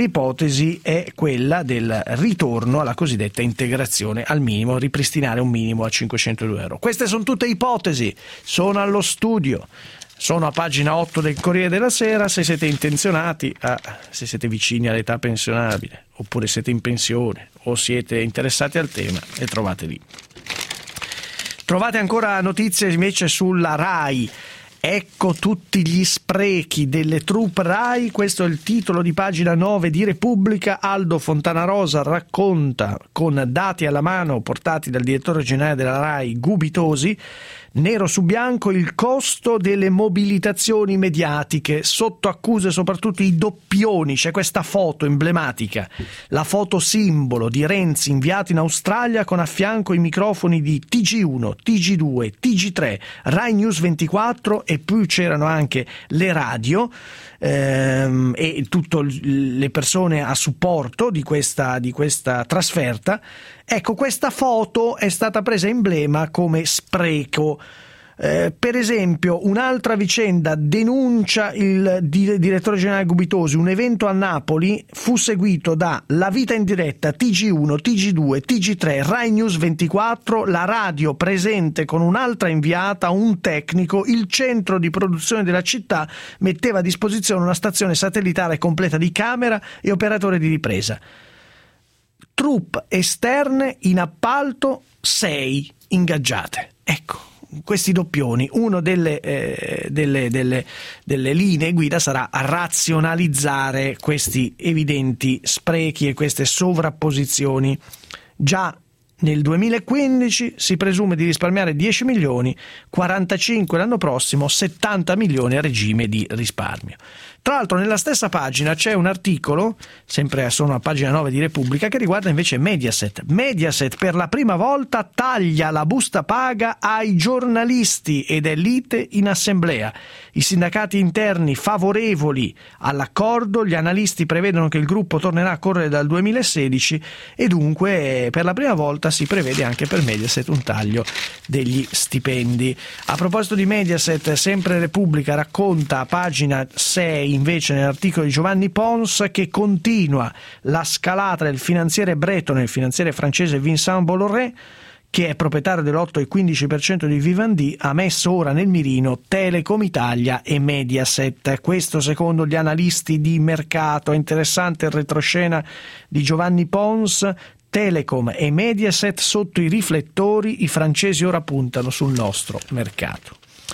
è quella del ritorno alla cosiddetta integrazione al minimo, ripristinare un minimo a 502 euro. Queste sono tutte ipotesi, sono allo studio, sono a pagina 8 del Corriere della Sera. Se siete intenzionati, se siete vicini all'età pensionabile, oppure siete in pensione o siete interessati al tema, le trovate lì. Trovate ancora notizie invece sulla RAI. Ecco tutti gli sprechi delle troupe Rai, questo è il titolo di pagina 9 di Repubblica. Aldo Fontanarosa racconta, con dati alla mano portati dal direttore generale della Rai Gubitosi, nero su bianco il costo delle mobilitazioni mediatiche, sotto accuse soprattutto i doppioni. C'è questa foto emblematica, la foto simbolo di Renzi inviato in Australia con a fianco i microfoni di TG1, TG2, TG3, Rai News 24 e più c'erano anche le radio e tutte le persone a supporto di questa trasferta. Ecco, questa foto è stata presa emblema come spreco. Per esempio, un'altra vicenda denuncia il direttore generale Gubitosi: un evento a Napoli fu seguito da La Vita in diretta, TG1, TG2, TG3, Rai News 24, la radio presente con un'altra inviata, un tecnico, il centro di produzione della città metteva a disposizione una stazione satellitare completa di camera e operatore di ripresa. Troupe esterne in appalto 6 ingaggiate. Ecco, questi doppioni. Uno delle linee guida sarà a razionalizzare questi evidenti sprechi e queste sovrapposizioni. Già nel 2015 si presume di risparmiare 10 milioni, 45 l'anno prossimo, 70 milioni a regime di risparmio. Tra l'altro nella stessa pagina c'è un articolo, sempre sono a pagina 9 di Repubblica, che riguarda invece Mediaset. Mediaset per la prima volta taglia la busta paga ai giornalisti ed è lite in assemblea. I sindacati interni favorevoli all'accordo, gli analisti prevedono che il gruppo tornerà a correre dal 2016 e dunque per la prima volta si prevede anche per Mediaset un taglio degli stipendi. A proposito di Mediaset, sempre Repubblica racconta a pagina 6 invece nell'articolo di Giovanni Pons che continua la scalata del finanziere bretone, il finanziere francese Vincent Bolloré, che è proprietario dell'8 e 15% di Vivendi, ha messo ora nel mirino Telecom Italia e Mediaset. Questo secondo gli analisti di mercato. È interessante il retroscena di Giovanni Pons. Telecom e Mediaset sotto i riflettori, i francesi ora puntano sul nostro mercato.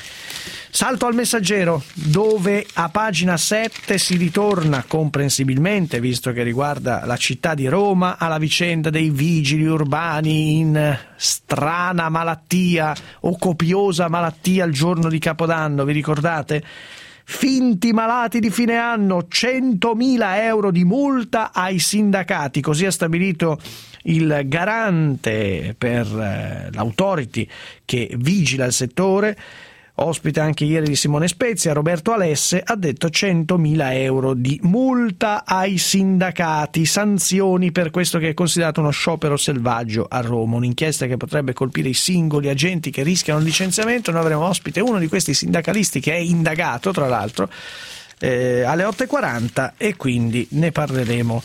Salto al Messaggero, dove a pagina 7 si ritorna comprensibilmente, visto che riguarda la città di Roma, alla vicenda dei vigili urbani in strana malattia o copiosa malattia il giorno di Capodanno, vi ricordate? Finti malati di fine anno, 100.000 euro di multa ai sindacati, così ha stabilito il garante per l'autority che vigila il settore. Ospite anche ieri di Simone Spezia, Roberto Alesse ha detto 100.000 euro di multa ai sindacati, sanzioni per questo che è considerato uno sciopero selvaggio a Roma, un'inchiesta che potrebbe colpire i singoli agenti che rischiano il licenziamento. Noi avremo ospite uno di questi sindacalisti che è indagato tra l'altro alle 8.40 e quindi ne parleremo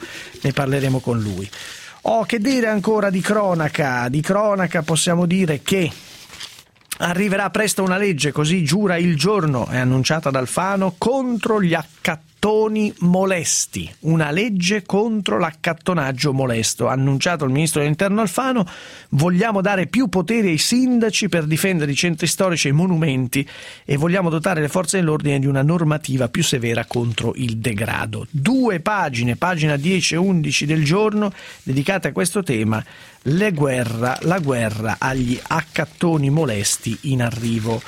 con lui. Che dire ancora di cronaca? Di cronaca possiamo dire che arriverà presto una legge, così giura Il Giorno, è annunciata da Alfano, contro gli accattoni molesti. Una legge contro l'accattonaggio molesto. Ha annunciato il ministro dell'Interno Alfano: vogliamo dare più poteri ai sindaci per difendere i centri storici e i monumenti e vogliamo dotare le forze dell'ordine di una normativa più severa contro il degrado. 2 pagine, pagina 10 e 11 del Giorno, dedicate a questo tema. La guerra agli accattoni molesti in arrivo.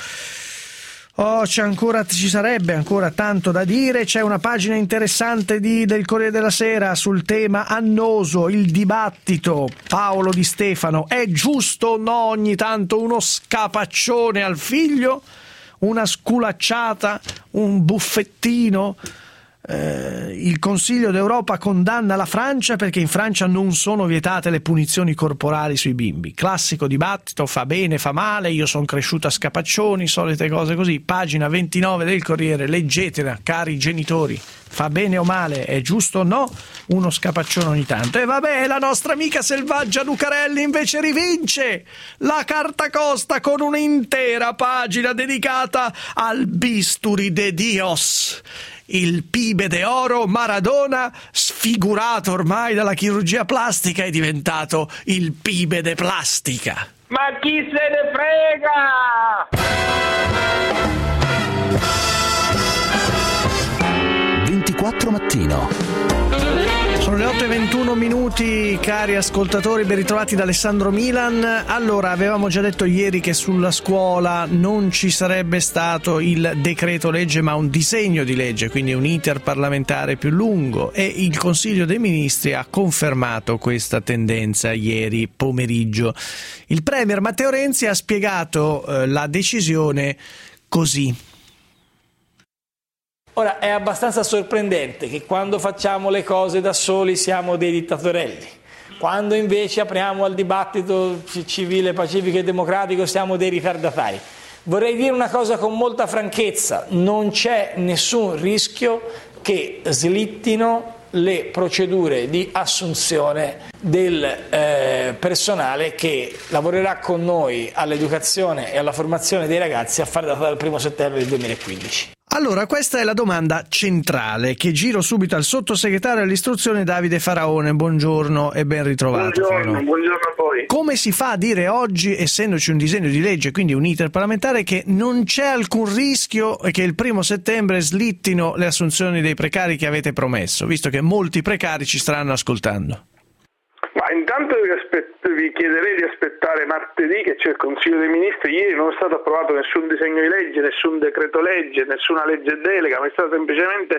Ci sarebbe ancora tanto da dire. C'è una pagina interessante del Corriere della Sera sul tema annoso, il dibattito. Paolo Di Stefano: è giusto o no ogni tanto uno scapaccione al figlio? Una sculacciata? Un buffettino? Il Consiglio d'Europa condanna la Francia perché in Francia non sono vietate le punizioni corporali sui bimbi. Classico dibattito, fa bene, fa male, io sono cresciuta a scapaccioni, solite cose così. Pagina 29 del Corriere, leggetela cari genitori. Fa bene o male, è giusto o no uno scapaccione ogni tanto? E vabbè, la nostra amica selvaggia Lucarelli invece rivince la carta costa con un'intera pagina dedicata al bisturi de Dios. Il pibe de oro Maradona, sfigurato ormai dalla chirurgia plastica, è diventato il pibe de plastica. Ma chi se ne frega? 24 Mattino. Sono le 8:21, cari ascoltatori, ben ritrovati da Alessandro Milan. Allora, avevamo già detto ieri che sulla scuola non ci sarebbe stato il decreto legge, ma un disegno di legge, quindi un iter parlamentare più lungo, e il Consiglio dei Ministri ha confermato questa tendenza ieri pomeriggio. Il premier Matteo Renzi ha spiegato la decisione così. Ora, è abbastanza sorprendente che quando facciamo le cose da soli siamo dei dittatorelli, quando invece apriamo al dibattito civile, pacifico e democratico siamo dei ritardatari. Vorrei dire una cosa con molta franchezza: non c'è nessun rischio che slittino le procedure di assunzione del personale che lavorerà con noi all'educazione e alla formazione dei ragazzi a fare data dal 1 settembre del 2015. Allora, questa è la domanda centrale che giro subito al sottosegretario all'istruzione Davide Faraone. Buongiorno e ben ritrovato. Buongiorno a voi. Come si fa a dire oggi, essendoci un disegno di legge, quindi un iter parlamentare, che non c'è alcun rischio che il 1 settembre slittino le assunzioni dei precari che avete promesso, visto che molti precari ci staranno ascoltando? Ma intanto vi chiederei di aspettare martedì che c'è il Consiglio dei Ministri. Ieri non è stato approvato nessun disegno di legge, nessun decreto legge, nessuna legge delega, ma è stato semplicemente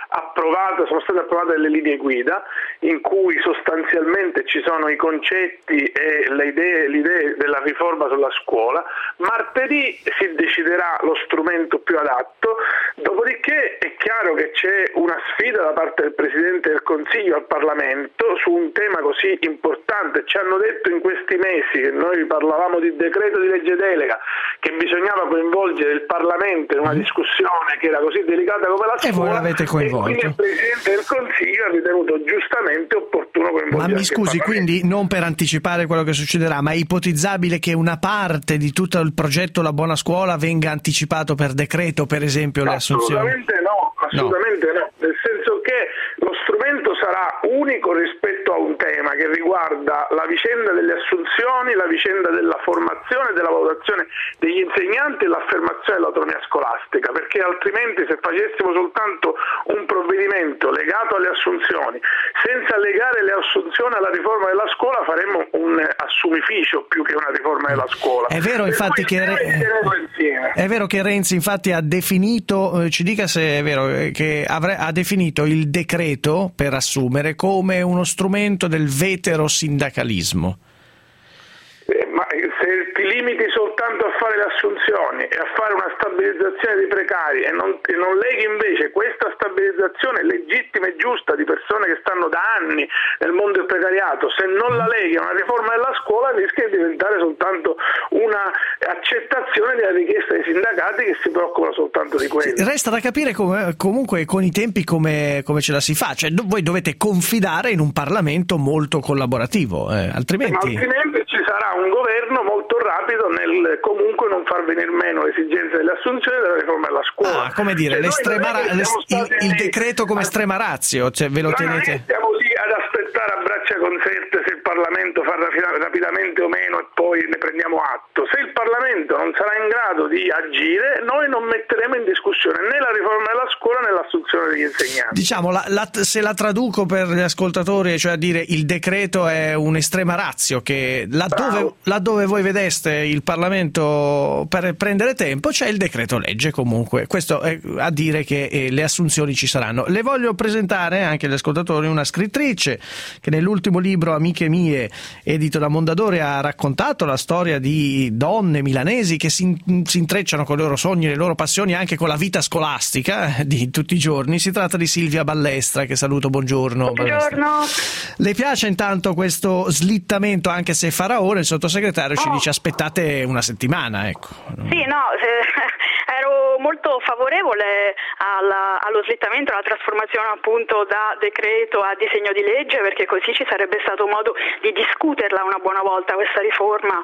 sono state approvate delle linee guida in cui sostanzialmente ci sono i concetti e le idee della riforma sulla scuola. Martedì si deciderà lo strumento più adatto, dopodiché è chiaro che c'è una sfida da parte del Presidente del Consiglio al Parlamento su un tema così importante. Ci hanno detto in questi mesi che noi parlavamo di decreto di legge delega, che bisognava coinvolgere il Parlamento in una discussione che era così delicata come la scuola, e voi l'avete coinvolto. E quindi il Presidente del Consiglio ha ritenuto giustamente opportuno coinvolgere. Ma mi scusi, quindi non per anticipare quello che succederà, ma è ipotizzabile che una parte di tutto il progetto La Buona Scuola venga anticipato per decreto, per esempio, le assunzioni? Assolutamente no, nel senso che lo strumento sarà unico rispetto a un tema che riguarda la vicenda delle assunzioni, la vicenda della formazione e della valutazione degli insegnanti e l'affermazione dell'autonomia scolastica, perché altrimenti se facessimo soltanto un provvedimento legato alle assunzioni senza legare le assunzioni alla riforma della scuola faremmo un assumificio più che una riforma della scuola. È vero infatti è vero che Renzi infatti ha definito, ci dica se è vero, che ha definito il decreto per assumere come uno strumento del veterosindacalismo. Ma se ti limiti soltanto a fare le assunzioni e a fare una stabilizzazione dei precari e non leghi invece questa stabilizzazione legittima e giusta di persone che stanno da anni nel mondo del precariato, se non la leghi a una riforma della scuola, rischia di diventare soltanto una accettazione della richiesta dei sindacati che si preoccupano soltanto di quello. Resta da capire comunque con i tempi come ce la si fa, cioè voi dovete confidare in un Parlamento molto collaborativo, altrimenti ci sarà un governo molto rapido nel comunque non far venir meno le esigenze delle assunzioni e della riforma della scuola. Come dire, il decreto come estrema ratio, cioè ve lo tenete? Siamo lì ad aspettare a braccia conserte se il Parlamento fa rapidamente o meno e poi ne prendiamo atto. Se il Parlamento non sarà in grado di agire, noi non metteremo in discussione né la riforma della scuola né l'assunzione degli insegnanti. Diciamo, se la traduco per gli ascoltatori, cioè a dire il decreto è un'estrema ratio, che laddove voi vedeste il Parlamento per prendere tempo c'è il decreto legge comunque. Questo è a dire che le assunzioni ci saranno. Le voglio presentare anche agli ascoltatori una scrittrice che nell'ultimo libro Amiche mie, edito da Mondadori, ha raccontato la storia di donne milanesi che si intrecciano con i loro sogni e le loro passioni anche con la vita scolastica di tutti i giorni. Si tratta di Silvia Ballestra, che saluto. Buongiorno. Buongiorno. Le piace intanto questo slittamento, anche se Faraone, il sottosegretario, ci dice aspettate una settimana, ecco? Sì, no, ero molto favorevole allo slittamento, alla trasformazione appunto da decreto a disegno di legge, perché così ci sarebbe stato modo di discuterla una buona volta questa riforma,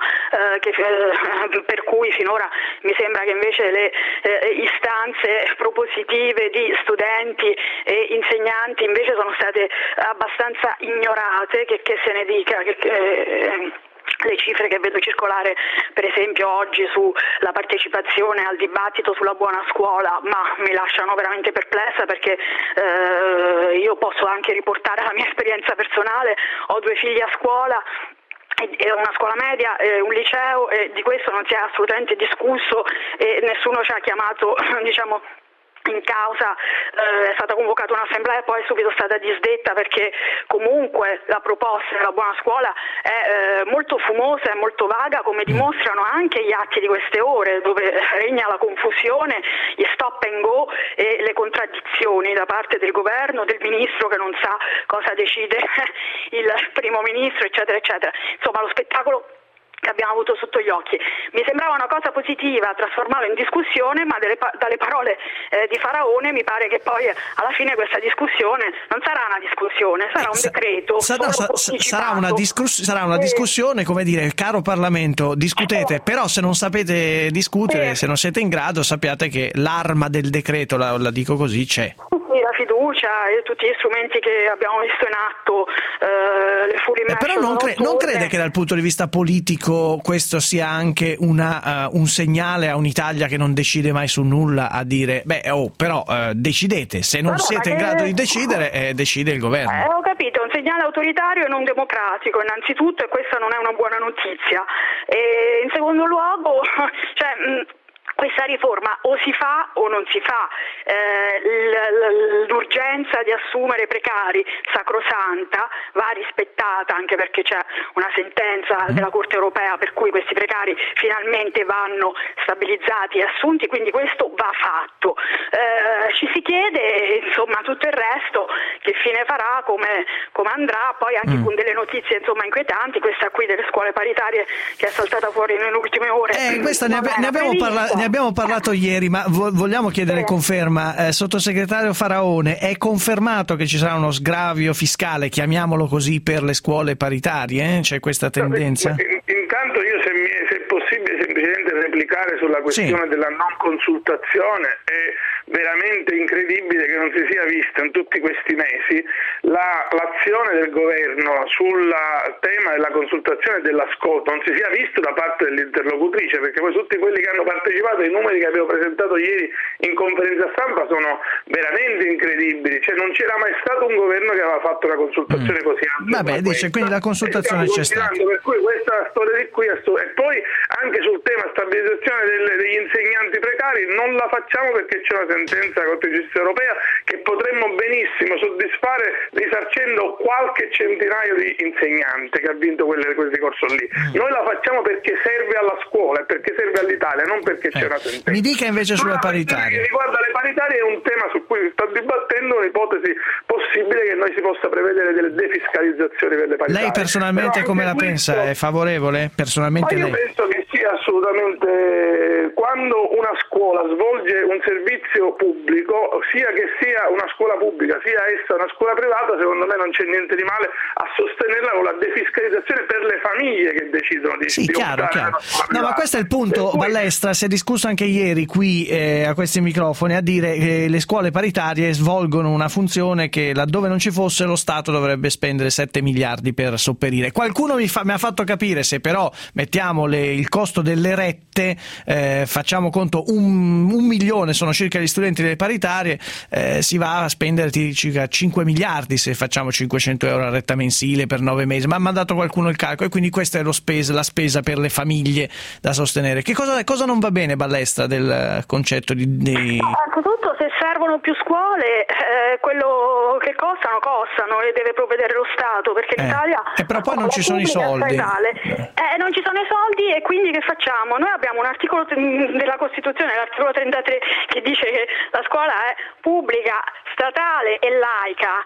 per cui finora mi sembra che invece le istanze propositive di studenti e insegnanti invece sono state abbastanza ignorate, che se ne dica, le cifre che vedo circolare per esempio oggi sulla partecipazione al dibattito sulla buona scuola, ma mi lasciano veramente perplessa, perché io posso anche riportare la mia esperienza personale. Ho 2 figli a scuola, una scuola media, un liceo, e di questo non si è assolutamente discusso e nessuno ci ha chiamato, diciamo, in causa. È stata convocata un'assemblea e poi è subito stata disdetta, perché comunque la proposta della buona scuola è molto fumosa e molto vaga, come dimostrano anche gli atti di queste ore, dove regna la confusione, gli stop and go e le contraddizioni da parte del governo, del ministro che non sa cosa decide il primo ministro, eccetera eccetera. Insomma, lo spettacolo che abbiamo avuto sotto gli occhi. Mi sembrava una cosa positiva trasformarlo in discussione, ma dalle parole di Faraone mi pare che poi alla fine questa discussione non sarà una discussione, sarà un decreto. Sarà una discussione, come dire, caro Parlamento, discutete, però se non sapete discutere, se non siete in grado, sappiate che l'arma del decreto, la dico così, c'è. La fiducia e tutti gli strumenti che abbiamo visto in atto, le full immersion. Però non crede che dal punto di vista politico questo sia anche un segnale a un'Italia che non decide mai su nulla, a dire però decidete, se non siete in grado di decidere, decide il governo. Ho capito, è un segnale autoritario e non democratico innanzitutto, e questa non è una buona notizia. E in secondo luogo, questa riforma o si fa o non si fa. L'urgenza di assumere precari sacrosanta va rispettata, anche perché c'è una sentenza della Corte europea per cui questi precari finalmente vanno stabilizzati e assunti, quindi questo va fatto. Ci si chiede, insomma, tutto il resto che fine farà, come andrà, poi anche con delle notizie inquietanti, questa qui delle scuole paritarie che è saltata fuori nelle ultime ore. Questa ne abbiamo parlato ieri, ma vogliamo chiedere conferma. Sottosegretario Faraone, è confermato che ci sarà uno sgravio fiscale, chiamiamolo così, per le scuole paritarie? C'è questa tendenza? Intanto io, se è possibile semplicemente replicare sulla questione della non consultazione, è veramente incredibile che non si sia vista in tutti questi mesi l'azione del governo sul tema della consultazione e dell'ascolto, non si sia visto da parte dell'interlocutrice, perché poi tutti quelli che hanno partecipato, i numeri che avevo presentato ieri in conferenza stampa sono veramente incredibili, non c'era mai stato un governo che aveva fatto una consultazione così ampia. Vabbè, dice, quindi la consultazione c'è stata. Per cui questa storia di qui, e poi anche sul tema stabilizzazione degli insegnanti precari non la facciamo perché c'è una sentenza della Corte di Giustizia europea che potremmo benissimo soddisfare risarcendo qualche centinaio di insegnanti che ha vinto quel ricorso lì. Noi la facciamo perché serve alla scuola e perché serve all'Italia, non perché c'è una sentenza. Mi dica invece sulle paritarie. Che riguarda le paritarie è un tema su cui si sta dibattendo un'ipotesi possibile che noi si possa prevedere delle defiscalizzazioni per le paritarie. Lei personalmente come la pensa? È favorevole? Personalmente io penso che sia assolutamente, quando una scuola svolge un servizio pubblico, sia che sia una scuola pubblica, sia essa una scuola privata, secondo me non c'è niente di male a sostenerla con la defiscalizzazione per le famiglie che decidono di chiaro. No, ma questo è il punto, Ballestra, si è discusso anche ieri qui a questi microfoni, a dire che le scuole paritarie svolgono una funzione che laddove non ci fosse lo Stato dovrebbe spendere 7 miliardi per sopperire. Qualcuno mi ha fatto capire, se però mettiamo il costo delle rette, facciamo conto 1 milione sono circa gli studenti delle paritarie, si va a spendere circa 5 miliardi se facciamo 500 euro a retta mensile per 9 mesi, ma ha mandato qualcuno il calcolo, e quindi questa è la spesa per le famiglie da sostenere. Che cosa non va bene, Ballestra, del concetto di... Anzitutto, se servono più scuole, quello che costano e deve provvedere lo Stato, perché l'Italia però poi non ci sono i soldi. Non ci sono i soldi, e quindi che facciamo? Noi abbiamo un articolo della Costituzione, l'articolo 33, che dice che la scuola è pubblica, statale e laica.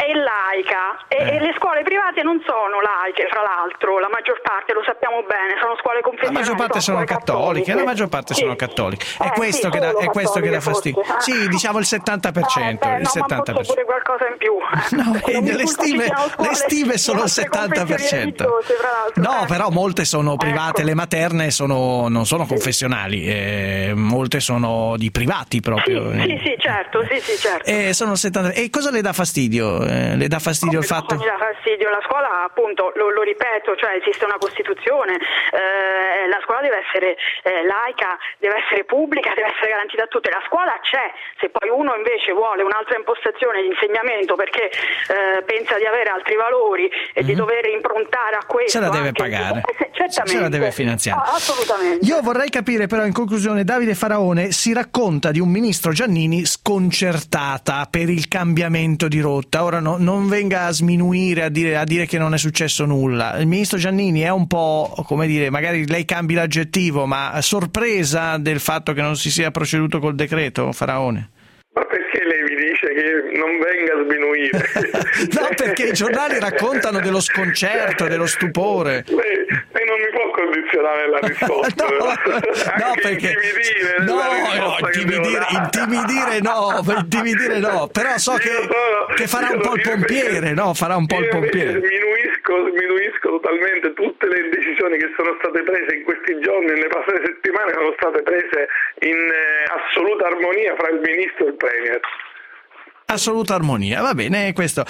E le scuole private non sono laiche, fra l'altro, la maggior parte, lo sappiamo bene, sono scuole confessionali. La maggior parte sono cattoliche, sono cattoliche. È questo che dà fastidio. Sì, diciamo il 70%. il 70%. Ma forse pure qualcosa in più. No, le stime sono il 70%. No, però molte sono private, le materne non sono confessionali, molte sono di privati proprio. Sì, certo. Sono il 70%. E cosa le dà fastidio? Le dà fastidio il fatto? Mi dà fastidio la scuola, appunto, lo ripeto, cioè esiste una Costituzione, la scuola deve essere laica, deve essere pubblica, deve essere garantita a tutte. La scuola c'è, se poi uno invece vuole un'altra impostazione di insegnamento perché pensa di avere altri valori e di dover improntare a questo, se la deve pagare, se la deve finanziare. Assolutamente. Io vorrei capire però, in conclusione, Davide Faraone si racconta di un ministro Giannini sconcertata per il cambiamento di rotta. Ora non venga a sminuire, a dire che non è successo nulla. Il ministro Giannini è un po', come dire, magari lei cambi l'aggettivo, ma sorpresa del fatto che non si sia proceduto col decreto, Faraone? Ma perché lei mi dice che non venga a sminuire? No, perché i giornali raccontano dello sconcerto, dello stupore. Lei non mi può condizionare la risposta. No, perché intimidire no, però so che farà un po' il pompiere, no? Farà un po' il pompiere. Sminuisco totalmente. Tutte le decisioni che sono state prese in questi giorni, nelle passate settimane, sono state prese in assoluta armonia fra il ministro e il premier. Assoluta armonia, va bene, questo.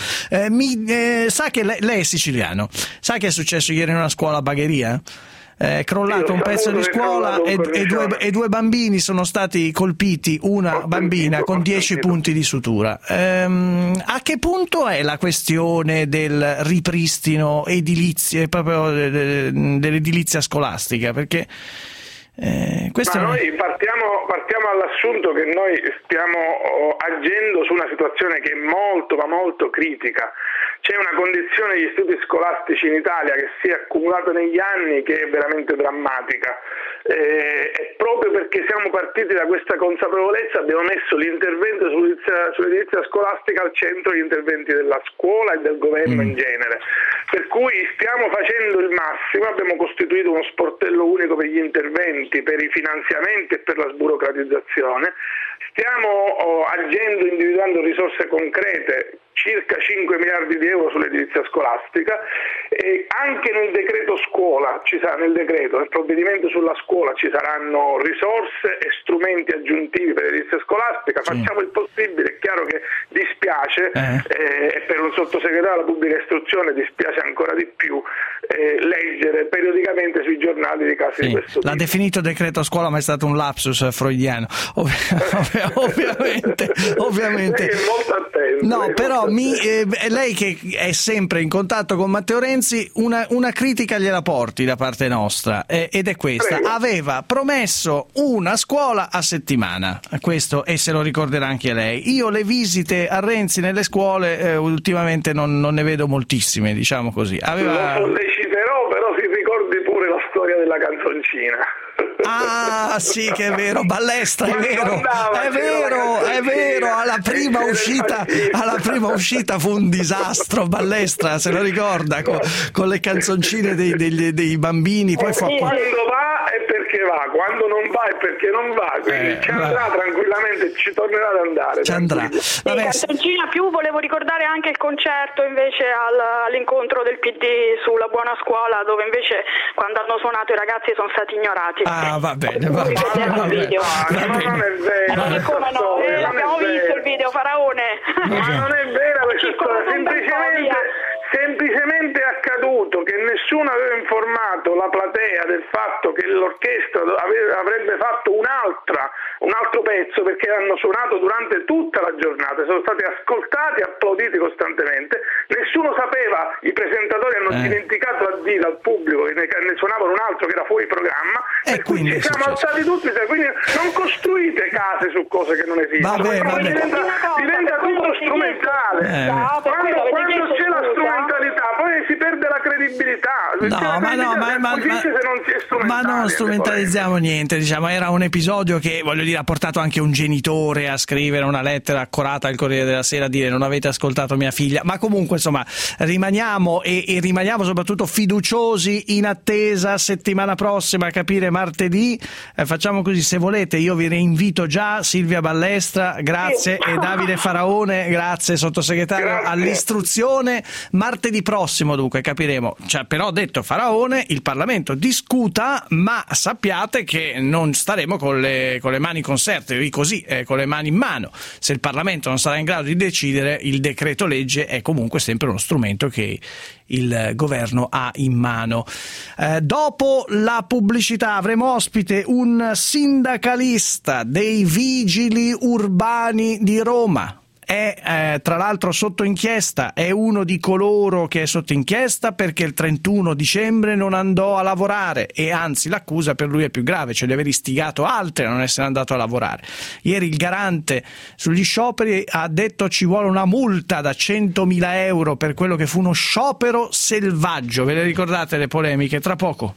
Sa che lei è siciliano, sa che è successo ieri in una scuola a Bagheria? È crollato un pezzo di scuola e due bambini sono stati colpiti, una bambina con 10 punti di sutura. A che punto è la questione del ripristino edilizio, proprio dell'edilizia scolastica? Perché questo noi partiamo dall'assunto che noi stiamo agendo su una situazione che è molto ma molto critica. C'è una condizione degli istituti scolastici in Italia che si è accumulata negli anni che è veramente drammatica. E proprio perché siamo partiti da questa consapevolezza abbiamo messo l'intervento sull'edilizia scolastica al centro degli interventi della scuola e del governo in genere. Per cui stiamo facendo il massimo, abbiamo costituito uno sportello unico per gli interventi, per i finanziamenti e per la sburocratizzazione. Stiamo agendo, individuando risorse concrete, circa 5 miliardi di euro sull'edilizia scolastica, e anche nel decreto scuola, nel provvedimento sulla scuola ci saranno risorse e strumenti aggiuntivi per l'edilizia scolastica. Facciamo il possibile. È chiaro che dispiace, e per un sottosegretario alla pubblica istruzione dispiace ancora di più leggere periodicamente sui giornali di casi di questo tipo. L'ha definito decreto scuola, ma è stato un lapsus freudiano, ovviamente. Lei è molto attento. No, però lei che è sempre in contatto con Matteo Renzi, una critica gliela porti da parte nostra, ed è questa. Prego. Aveva promesso una scuola a settimana, questo, e se lo ricorderà anche lei. Io le visite a Renzi nelle scuole ultimamente non ne vedo moltissime, diciamo così. Lo solleciterò, però si ricordi pure la storia della canzoncina. Ah, sì, che è vero, Ballestra, è vero, alla prima uscita fu un disastro, Ballestra, se lo ricorda, con le canzoncine dei bambini, poi fu quando va è perché va, quando non va è perché non va, quindi ci andrà tranquillamente, ci tornerà ad andare. Ci andrà. Canzoncina più, volevo ricordare anche il concerto invece all'incontro del PD sulla buona scuola, dove invece quando hanno suonato i ragazzi sono stati ignorati. Ah, va bene. Non è vero. Come no? Abbiamo visto il video, Faraone. Ma non è vera questa storia, semplicemente è accaduto che nessuno aveva informato la platea del fatto che l'orchestra avrebbe fatto un altro pezzo, perché hanno suonato durante tutta la giornata, sono stati ascoltati e applauditi costantemente. Nessuno sapeva, i presentatori hanno dimenticato a dire al pubblico che ne suonavano un altro che era fuori programma, e quindi ci siamo alzati tutti. Quindi non costruite case su cose che non esistono. Diventa tutto strumentale. Quando c'è la strumentalità poi si perde la credibilità credibilità. Ma non strumentalizziamo niente, diciamo, era un episodio che, voglio dire, ha portato anche un genitore a scrivere una lettera accorata al Corriere della Sera a dire non avete ascoltato mia figlia, ma comunque insomma rimaniamo e rimaniamo soprattutto fiduciosi, in attesa settimana prossima a capire martedì. Facciamo così, se volete io vi reinvito già Silvia Ballestra, grazie, e Davide Faraone, grazie sottosegretario, all'istruzione. Martedì prossimo dunque capiremo, però ho detto Faraone, il Parlamento discuta, ma sappiate che non staremo con le mani conserte, così con le mani in mano. Se il Parlamento non sarà in grado di decidere, il decreto legge è comunque sempre uno strumento che il governo ha in mano. Dopo la pubblicità avremo ospite un sindacalista dei vigili urbani di Roma. È tra l'altro sotto inchiesta, è uno di coloro che è sotto inchiesta perché il 31 dicembre non andò a lavorare, e anzi l'accusa per lui è più grave, cioè di aver istigato altri a non essere andato a lavorare. Ieri il garante sugli scioperi ha detto ci vuole una multa da 100.000 euro per quello che fu uno sciopero selvaggio. Ve le ricordate le polemiche? Tra poco.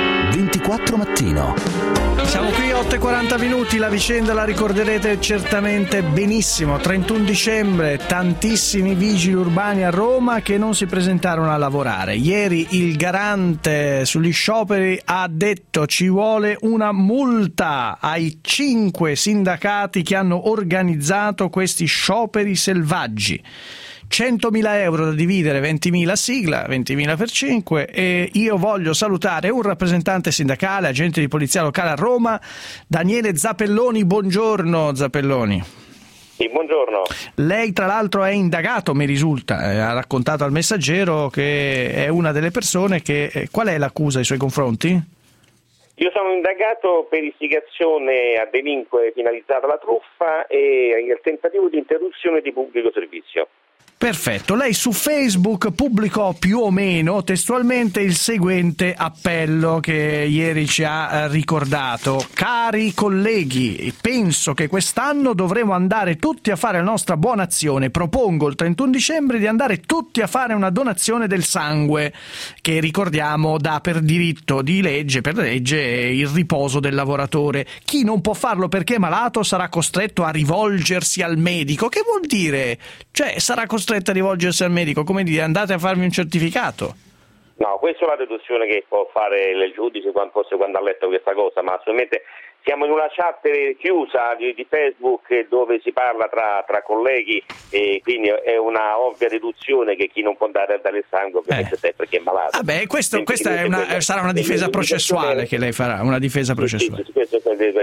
24 mattino. Siamo qui 8:40 minuti, la vicenda la ricorderete certamente benissimo. 31 dicembre, tantissimi vigili urbani a Roma che non si presentarono a lavorare. Ieri il garante sugli scioperi ha detto ci vuole una multa ai 5 sindacati che hanno organizzato questi scioperi selvaggi. 100.000 euro da dividere, 20.000 sigla, 20.000 per 5, e io voglio salutare un rappresentante sindacale, agente di polizia locale a Roma, Daniele Zappelloni. Buongiorno Zappelloni. Sì, buongiorno. Lei tra l'altro è indagato, mi risulta, ha raccontato al Messaggero che è una delle persone che... Qual è l'accusa ai suoi confronti? Io sono indagato per istigazione a delinquere finalizzata alla truffa e al tentativo di interruzione di pubblico servizio. Perfetto, lei su Facebook pubblicò più o meno testualmente il seguente appello che ieri ci ha ricordato. Cari colleghi, penso che quest'anno dovremo andare tutti a fare la nostra buona azione. Propongo il 31 dicembre di andare tutti a fare una donazione del sangue, che ricordiamo dà per diritto di legge, per legge, il riposo del lavoratore. Chi non può farlo perché è malato sarà costretto a rivolgersi al medico. Che vuol dire? Cioè sarà costretto a rivolgersi al medico, come dire andate a farmi un certificato? No, questa è la deduzione che può fare il giudice quando ha letto questa cosa, ma assolutamente siamo in una chat chiusa di Facebook dove si parla tra colleghi, e quindi è una ovvia deduzione che chi non può andare a dare il sangue ovviamente è perché è malato. Vabbè, questa sarà una difesa processuale che lei farà, una difesa processuale. Sì, questo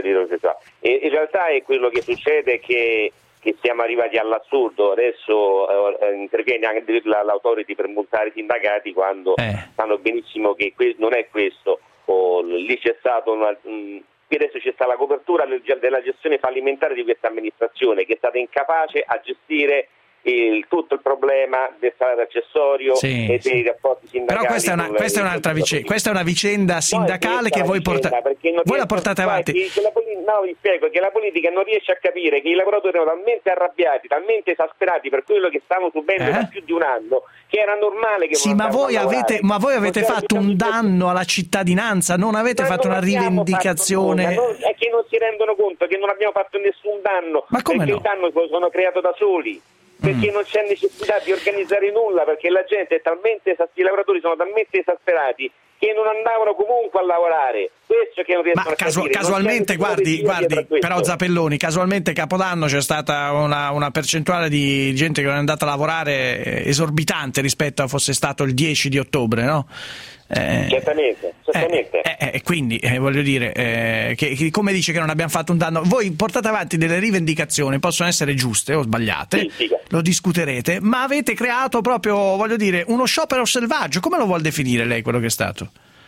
e in realtà è quello che succede che siamo arrivati all'assurdo. Adesso interviene anche l'autority per multare i sindacati quando sanno benissimo che non è questo. Lì c'è stato adesso c'è stata la copertura della gestione fallimentare di questa amministrazione, che è stata incapace a gestire tutto il problema del salario accessorio e dei rapporti sindacali. Però questa è un'altra vicenda, questa è una vicenda sindacale che voi la portate avanti. Vi spiego che la politica non riesce a capire che i lavoratori erano talmente arrabbiati, talmente esasperati per quello che stavano subendo da più di un anno, che era normale che ma voi avete fatto un danno alla cittadinanza, non avete fatto una rivendicazione. È che non si rendono conto che non abbiamo fatto nessun danno, perché il danno lo sono creato da soli. Perché non c'è necessità di organizzare nulla, perché la gente è talmente i lavoratori sono talmente esasperati che non andavano comunque a lavorare. Questo che non riescono a capire. Casualmente, guardi, però Zappelloni, casualmente Capodanno c'è stata una percentuale di gente che non è andata a lavorare esorbitante rispetto a fosse stato il 10 di ottobre, no? Certamente. Quindi voglio dire che come dice che non abbiamo fatto un danno, voi portate avanti delle rivendicazioni, possono essere giuste o sbagliate, lo discuterete, ma avete creato proprio, voglio dire, uno sciopero selvaggio. Come lo vuol definire lei quello che è stato?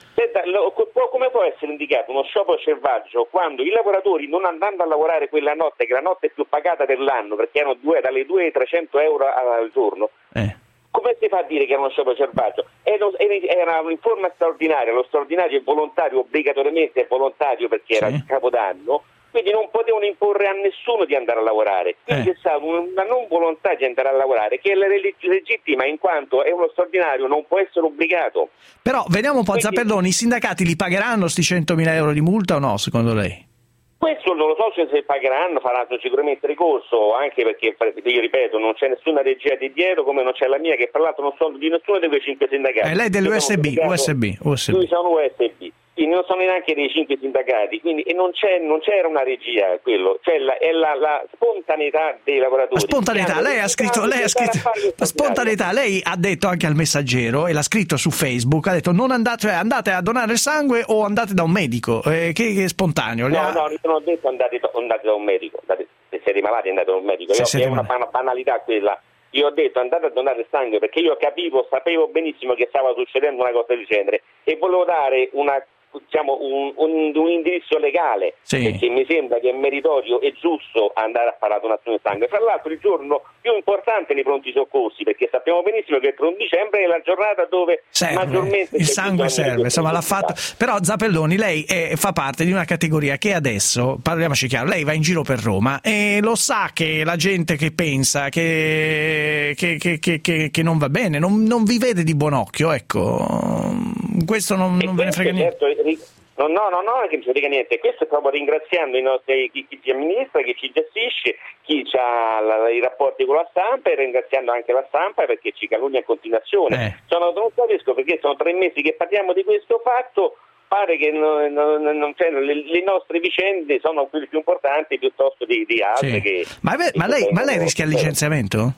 Come può essere indicato uno sciopero selvaggio quando i lavoratori, non andando a lavorare quella notte, che la notte è più pagata dell'anno perché erano dalle 2 ai 300 euro al giorno, come si fa a dire che era uno sciopero selvaggio? Era un'informa straordinaria, lo straordinario è volontario, obbligatoriamente è volontario perché era il Capodanno, quindi non potevano imporre a nessuno di andare a lavorare, quindi c'è stata una non volontà di andare a lavorare che è legittima, in quanto è uno straordinario, non può essere obbligato. Però vediamo un po', Zappelloni, i sindacati li pagheranno sti 100.000 euro di multa o no, secondo lei? Questo non lo so se pagheranno, faranno sicuramente ricorso, anche perché, io ripeto, non c'è nessuna regia di dietro, come non c'è la mia, che tra l'altro non sono di nessuno dei quei 5 sindacati. Lei dell'USB. Lui sono USB. Quindi non sono neanche dei 5 sindacati, quindi e non c'era una regia, quello, cioè è la spontaneità dei lavoratori. La spontaneità, lei ha scritto la spontaneità, lei ha detto anche al Messaggero e l'ha scritto su Facebook, ha detto non andate a donare il sangue o andate da un medico, che è spontaneo. No, io non ho detto andate da un medico, se siete malati andate da un medico, è una banalità quella. Io ho detto andate a donare il sangue perché io sapevo benissimo che stava succedendo una cosa del genere e volevo dare un indirizzo legale, perché mi sembra che è meritorio e giusto andare a fare la donazione di sangue. Fra l'altro il giorno più importante nei pronti soccorsi, perché sappiamo benissimo che il 31 dicembre è la giornata dove maggiormente il sangue serve, insomma l'ha fatto. Però Zappelloni, lei fa parte di una categoria che adesso, parliamoci chiaro, lei va in giro per Roma e lo sa che la gente che pensa che non va bene, non vi vede di buon occhio, ecco. Questo non ve ne frega niente. No, che non ci frega niente. Questo è proprio ringraziando i nostri, chi ci amministra, chi ci gestisce, chi ha i rapporti con la stampa e ringraziando anche la stampa perché ci calunnia in continuazione. Non capisco perché sono 3 mesi che parliamo di questo fatto. Pare che le nostre vicende sono quelle più importanti piuttosto di altre. Che, ma lei rischia il licenziamento?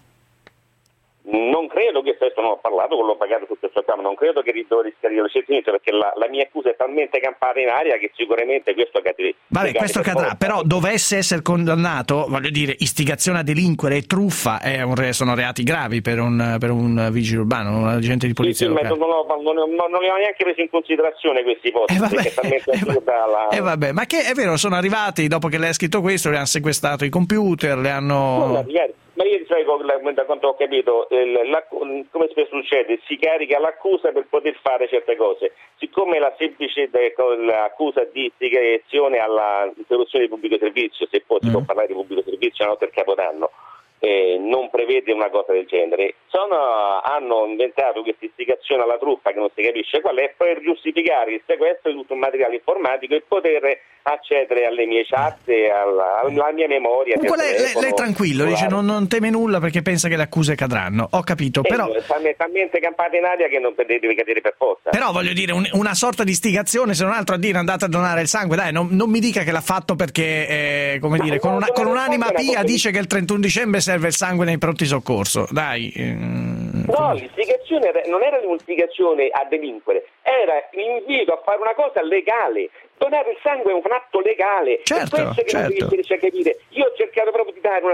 Non credo che questo non ho parlato, l'ho pagato su questo campo, non credo che devo rischiare il licenziamento perché la mia accusa è talmente campata in aria che sicuramente questo cadrà. Vale, questo cadrà, però dovesse essere condannato, voglio dire, istigazione a delinquere e truffa sono reati gravi per un vigile urbano, un agente di polizia locale. Non li ho neanche preso in considerazione questi posti, perché è talmente assurda vabbè, ma che è vero, sono arrivati, dopo che lei ha scritto questo, le hanno sequestrato i computer, le hanno... Ma io da quanto ho capito, come spesso succede, si carica l'accusa per poter fare certe cose. Siccome la semplice accusa di istigazione alla interruzione di pubblico servizio, se poi si può parlare di pubblico servizio, no, per Capodanno, non prevede una cosa del genere. Hanno inventato questa istigazione alla truffa che non si capisce qual è per giustificare il sequestro di tutto un materiale informatico e poter accedere alle mie chat, alla mia memoria. Lei tranquillo, dice non teme nulla perché pensa che le accuse cadranno. Ho capito, però è talmente campata in aria che non deve cadere per forza. Però voglio dire, una sorta di istigazione, se non altro a dire andate a donare il sangue, dai, non mi dica che l'ha fatto perché con un'anima pia dice che il 31 dicembre serve il sangue nei pronti soccorso, dai. No, l'istigazione non era un'istigazione a delinquere, era l'invito a fare una cosa legale. Donare il sangue è un atto legale. Certo. Non riesce a capire. Io ho cercato proprio di dare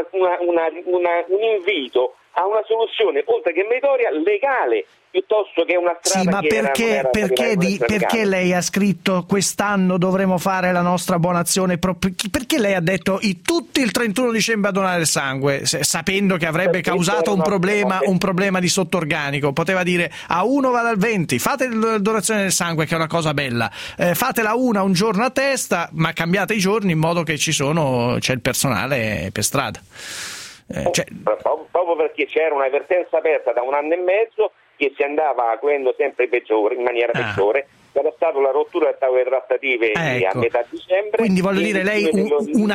un invito a una soluzione, oltre che meritoria, legale, piuttosto che una strada. Sì, ma perché lei ha scritto quest'anno dovremo fare la nostra buona azione? Perché lei ha detto tutti il 31 dicembre a donare il sangue, sapendo che avrebbe causato un problema di sottorganico? Poteva dire a 1 va dal 20, fate la donazione del sangue che è una cosa bella, fatela un giorno a testa, ma cambiate i giorni in modo che c'è il personale per strada. Proprio perché c'era una vertenza aperta da 1 anno e mezzo che si andava aprendo sempre peggiore, in maniera peggiore. C'era stata la rottura del tavolo delle trattative a metà dicembre. Quindi voglio dire, lei una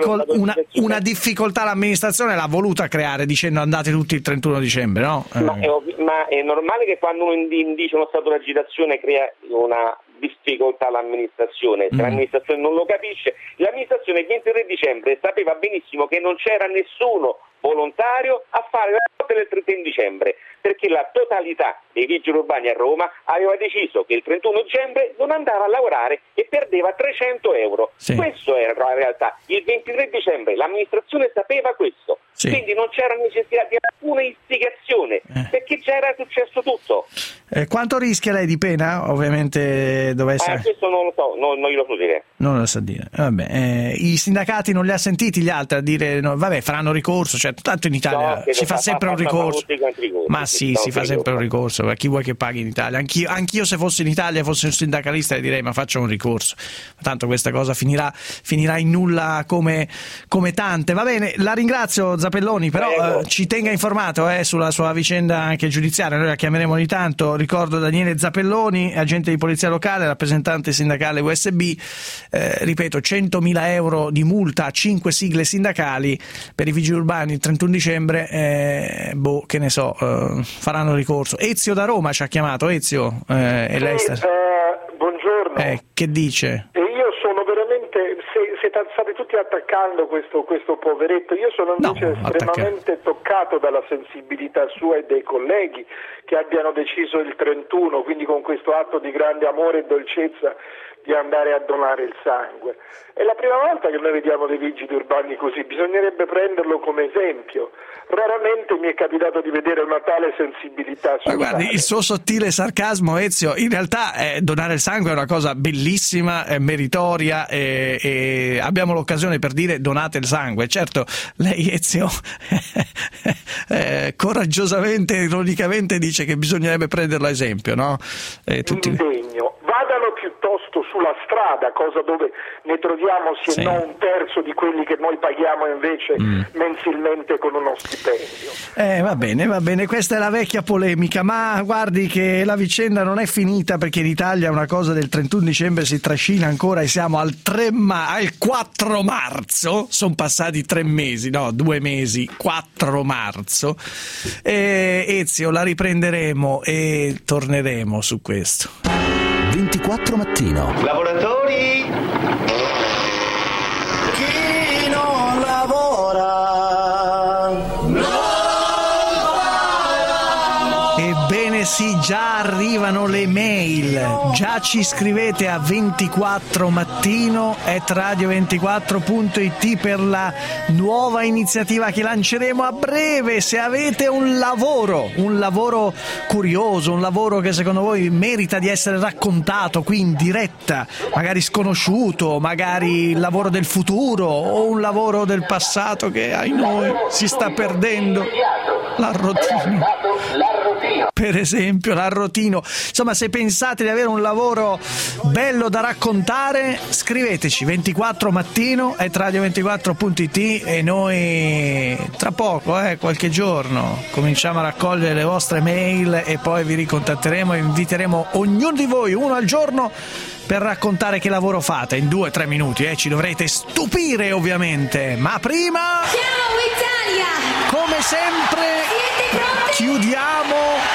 difficoltà all'amministrazione l'ha voluta creare dicendo andate tutti il 31 dicembre, no? Ma è normale che quando uno indice uno stato di agitazione crea una difficoltà all'amministrazione, se l'amministrazione non lo capisce. L'amministrazione il 23 dicembre sapeva benissimo che non c'era nessuno volontario a fare la notte del 31 dicembre, perché la totalità dei vigili urbani a Roma aveva deciso che il 31 dicembre non andava a lavorare e perdeva 300 euro. Sì. Questo era la realtà. Il 23 dicembre l'amministrazione sapeva questo, quindi non c'era necessità di alcuna istigazione, perché già era successo tutto. Quanto rischia lei di pena? Ovviamente dovesse... questo non lo so, non glielo so dire. Non lo sa dire. Vabbè, i sindacati non li ha sentiti gli altri a dire faranno ricorso, cioè tanto in Italia si fa sempre un ricorso. Ma sì, si fa sempre un ricorso. ricorso. Chi vuoi che paghi in Italia? Anch'io se fossi in Italia, fossi un sindacalista, direi ma faccio un ricorso. Tanto questa cosa finirà in nulla come tante. Va bene, la ringrazio Zappelloni, però ci tenga informato sulla sua vicenda anche giudiziaria. Noi la chiameremo ogni tanto. Ricordo Daniele Zappelloni, agente di polizia locale, rappresentante sindacale USB. Ripeto, 100.000 euro di multa a 5 sigle sindacali per i vigili urbani il 31 dicembre, che ne so, faranno ricorso. Ezio da Roma ci ha chiamato. Ezio, e lei buongiorno. Che dice? Io sono veramente, state tutti attaccando questo poveretto, io sono invece estremamente toccato dalla sensibilità sua e dei colleghi che abbiano deciso il 31, quindi con questo atto di grande amore e dolcezza, di andare a donare il sangue. È la prima volta che noi vediamo dei vigili urbani così, bisognerebbe prenderlo come esempio. Raramente mi è capitato di vedere una tale sensibilità. Ma guardi, il suo sottile sarcasmo, Ezio, in realtà donare il sangue è una cosa bellissima, meritoria, e abbiamo l'occasione per dire donate il sangue. Certo, lei, Ezio, coraggiosamente, ironicamente dice che bisognerebbe prenderlo a esempio, no? Indegno. Vadano piuttosto sulla strada, cosa dove ne troviamo se non un terzo di quelli che noi paghiamo invece mensilmente con uno stipendio. Va bene, questa è la vecchia polemica, ma guardi che la vicenda non è finita, perché in Italia una cosa del 31 dicembre si trascina ancora e siamo al 4 marzo, sono passati 3 mesi, no, 2 mesi, 4 marzo, Ezio, la riprenderemo e torneremo su questo. 24 mattino. Lavoratori! Chi non lavora Ebbene sì, già arrivano le mail, già ci scrivete a 24mattino@radio24.it per la nuova iniziativa che lanceremo a breve. Se avete un lavoro curioso, un lavoro che secondo voi merita di essere raccontato qui in diretta, magari sconosciuto, magari il lavoro del futuro o un lavoro del passato che ai noi si sta perdendo, l'arrotino, per esempio, l'arrotino. Insomma, se pensate di avere un lavoro bello da raccontare, scriveteci 24mattino@radio24.it e noi tra poco, qualche giorno, cominciamo a raccogliere le vostre mail e poi vi ricontatteremo e inviteremo ognuno di voi, uno al giorno, per raccontare che lavoro fate in 2-3 minuti. Ci dovrete stupire ovviamente, ma prima, ciao Italia, come sempre chiudiamo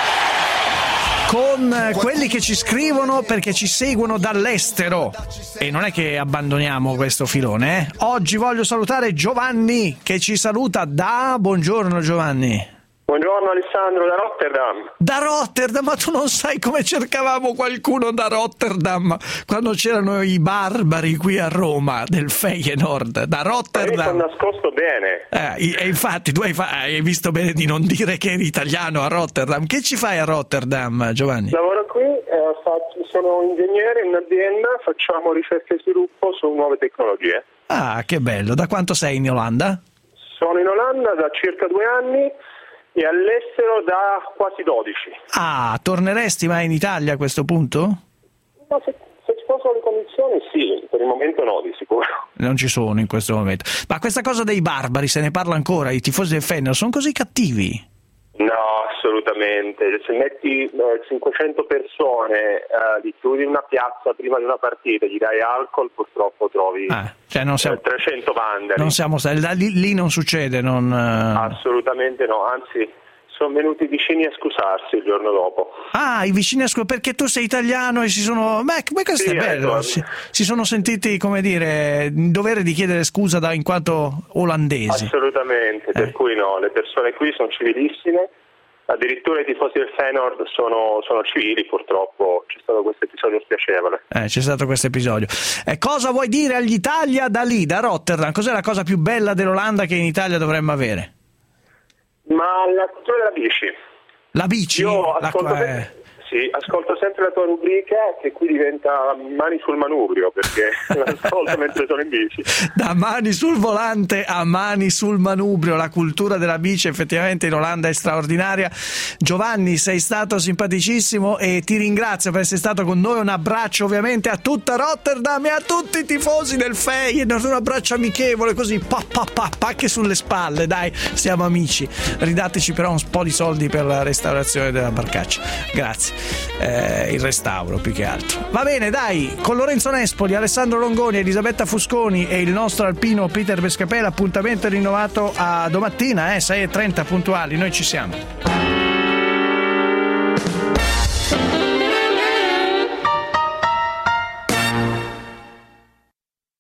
con quelli che ci scrivono perché ci seguono dall'estero, e non è che abbandoniamo questo filone. Oggi voglio salutare Giovanni che ci saluta buongiorno Giovanni. Buongiorno Alessandro, da Rotterdam. Da Rotterdam? Ma tu non sai come cercavamo qualcuno da Rotterdam quando c'erano i barbari qui a Roma del Feyenoord. Da Rotterdam. Io sono nascosto bene. E infatti tu hai visto bene di non dire che eri italiano a Rotterdam. Che ci fai a Rotterdam, Giovanni? Lavoro qui, sono ingegnere in un'azienda, facciamo ricerca e sviluppo su nuove tecnologie. Ah, che bello. Da quanto sei in Olanda? Sono in Olanda da circa 2 anni. E all'estero da quasi 12. Ah, torneresti mai in Italia a questo punto? No, se ci fossero le condizioni sì, per il momento no, di sicuro. Non ci sono in questo momento. Ma questa cosa dei barbari, se ne parla ancora? I tifosi del Feyenoord sono così cattivi? No, assolutamente. Se metti 500 persone, li chiudi in una piazza prima di una partita, gli dai alcol, purtroppo trovi 300 vandali. Non siamo stati lì non succede, non assolutamente no, anzi sono venuti vicini a scusarsi il giorno dopo. Ah, i vicini a scusarsi perché tu sei italiano e si sono... questo è bello, si sono sentiti, come dire, in dovere di chiedere scusa in quanto olandesi. Assolutamente, per cui no, le persone qui sono civilissime, addirittura i tifosi del Feyenoord sono civili, purtroppo c'è stato questo episodio spiacevole. C'è stato questo episodio. Cosa vuoi dire agli Italia da lì, da Rotterdam? Cos'è la cosa più bella dell'Olanda che in Italia dovremmo avere? Ma la cultura della bici. La bici? Sì, ascolto sempre la tua rubrica che qui diventa mani sul manubrio perché l'ascolto mentre sono in bici. Da mani sul volante a mani sul manubrio, la cultura della bici effettivamente in Olanda è straordinaria. Giovanni, sei stato simpaticissimo e ti ringrazio per essere stato con noi. Un abbraccio ovviamente a tutta Rotterdam e a tutti i tifosi del Feyenoord, un abbraccio amichevole così, pacche sulle spalle, dai, siamo amici. Ridateci però un po' di soldi per la restaurazione della barcaccia, grazie. Il restauro più che altro. Va bene, dai, con Lorenzo Nespoli, Alessandro Longoni, Elisabetta Fusconi e il nostro alpino Peter Pescapè, l'appuntamento è rinnovato a domattina, 6:30 puntuali, noi ci siamo.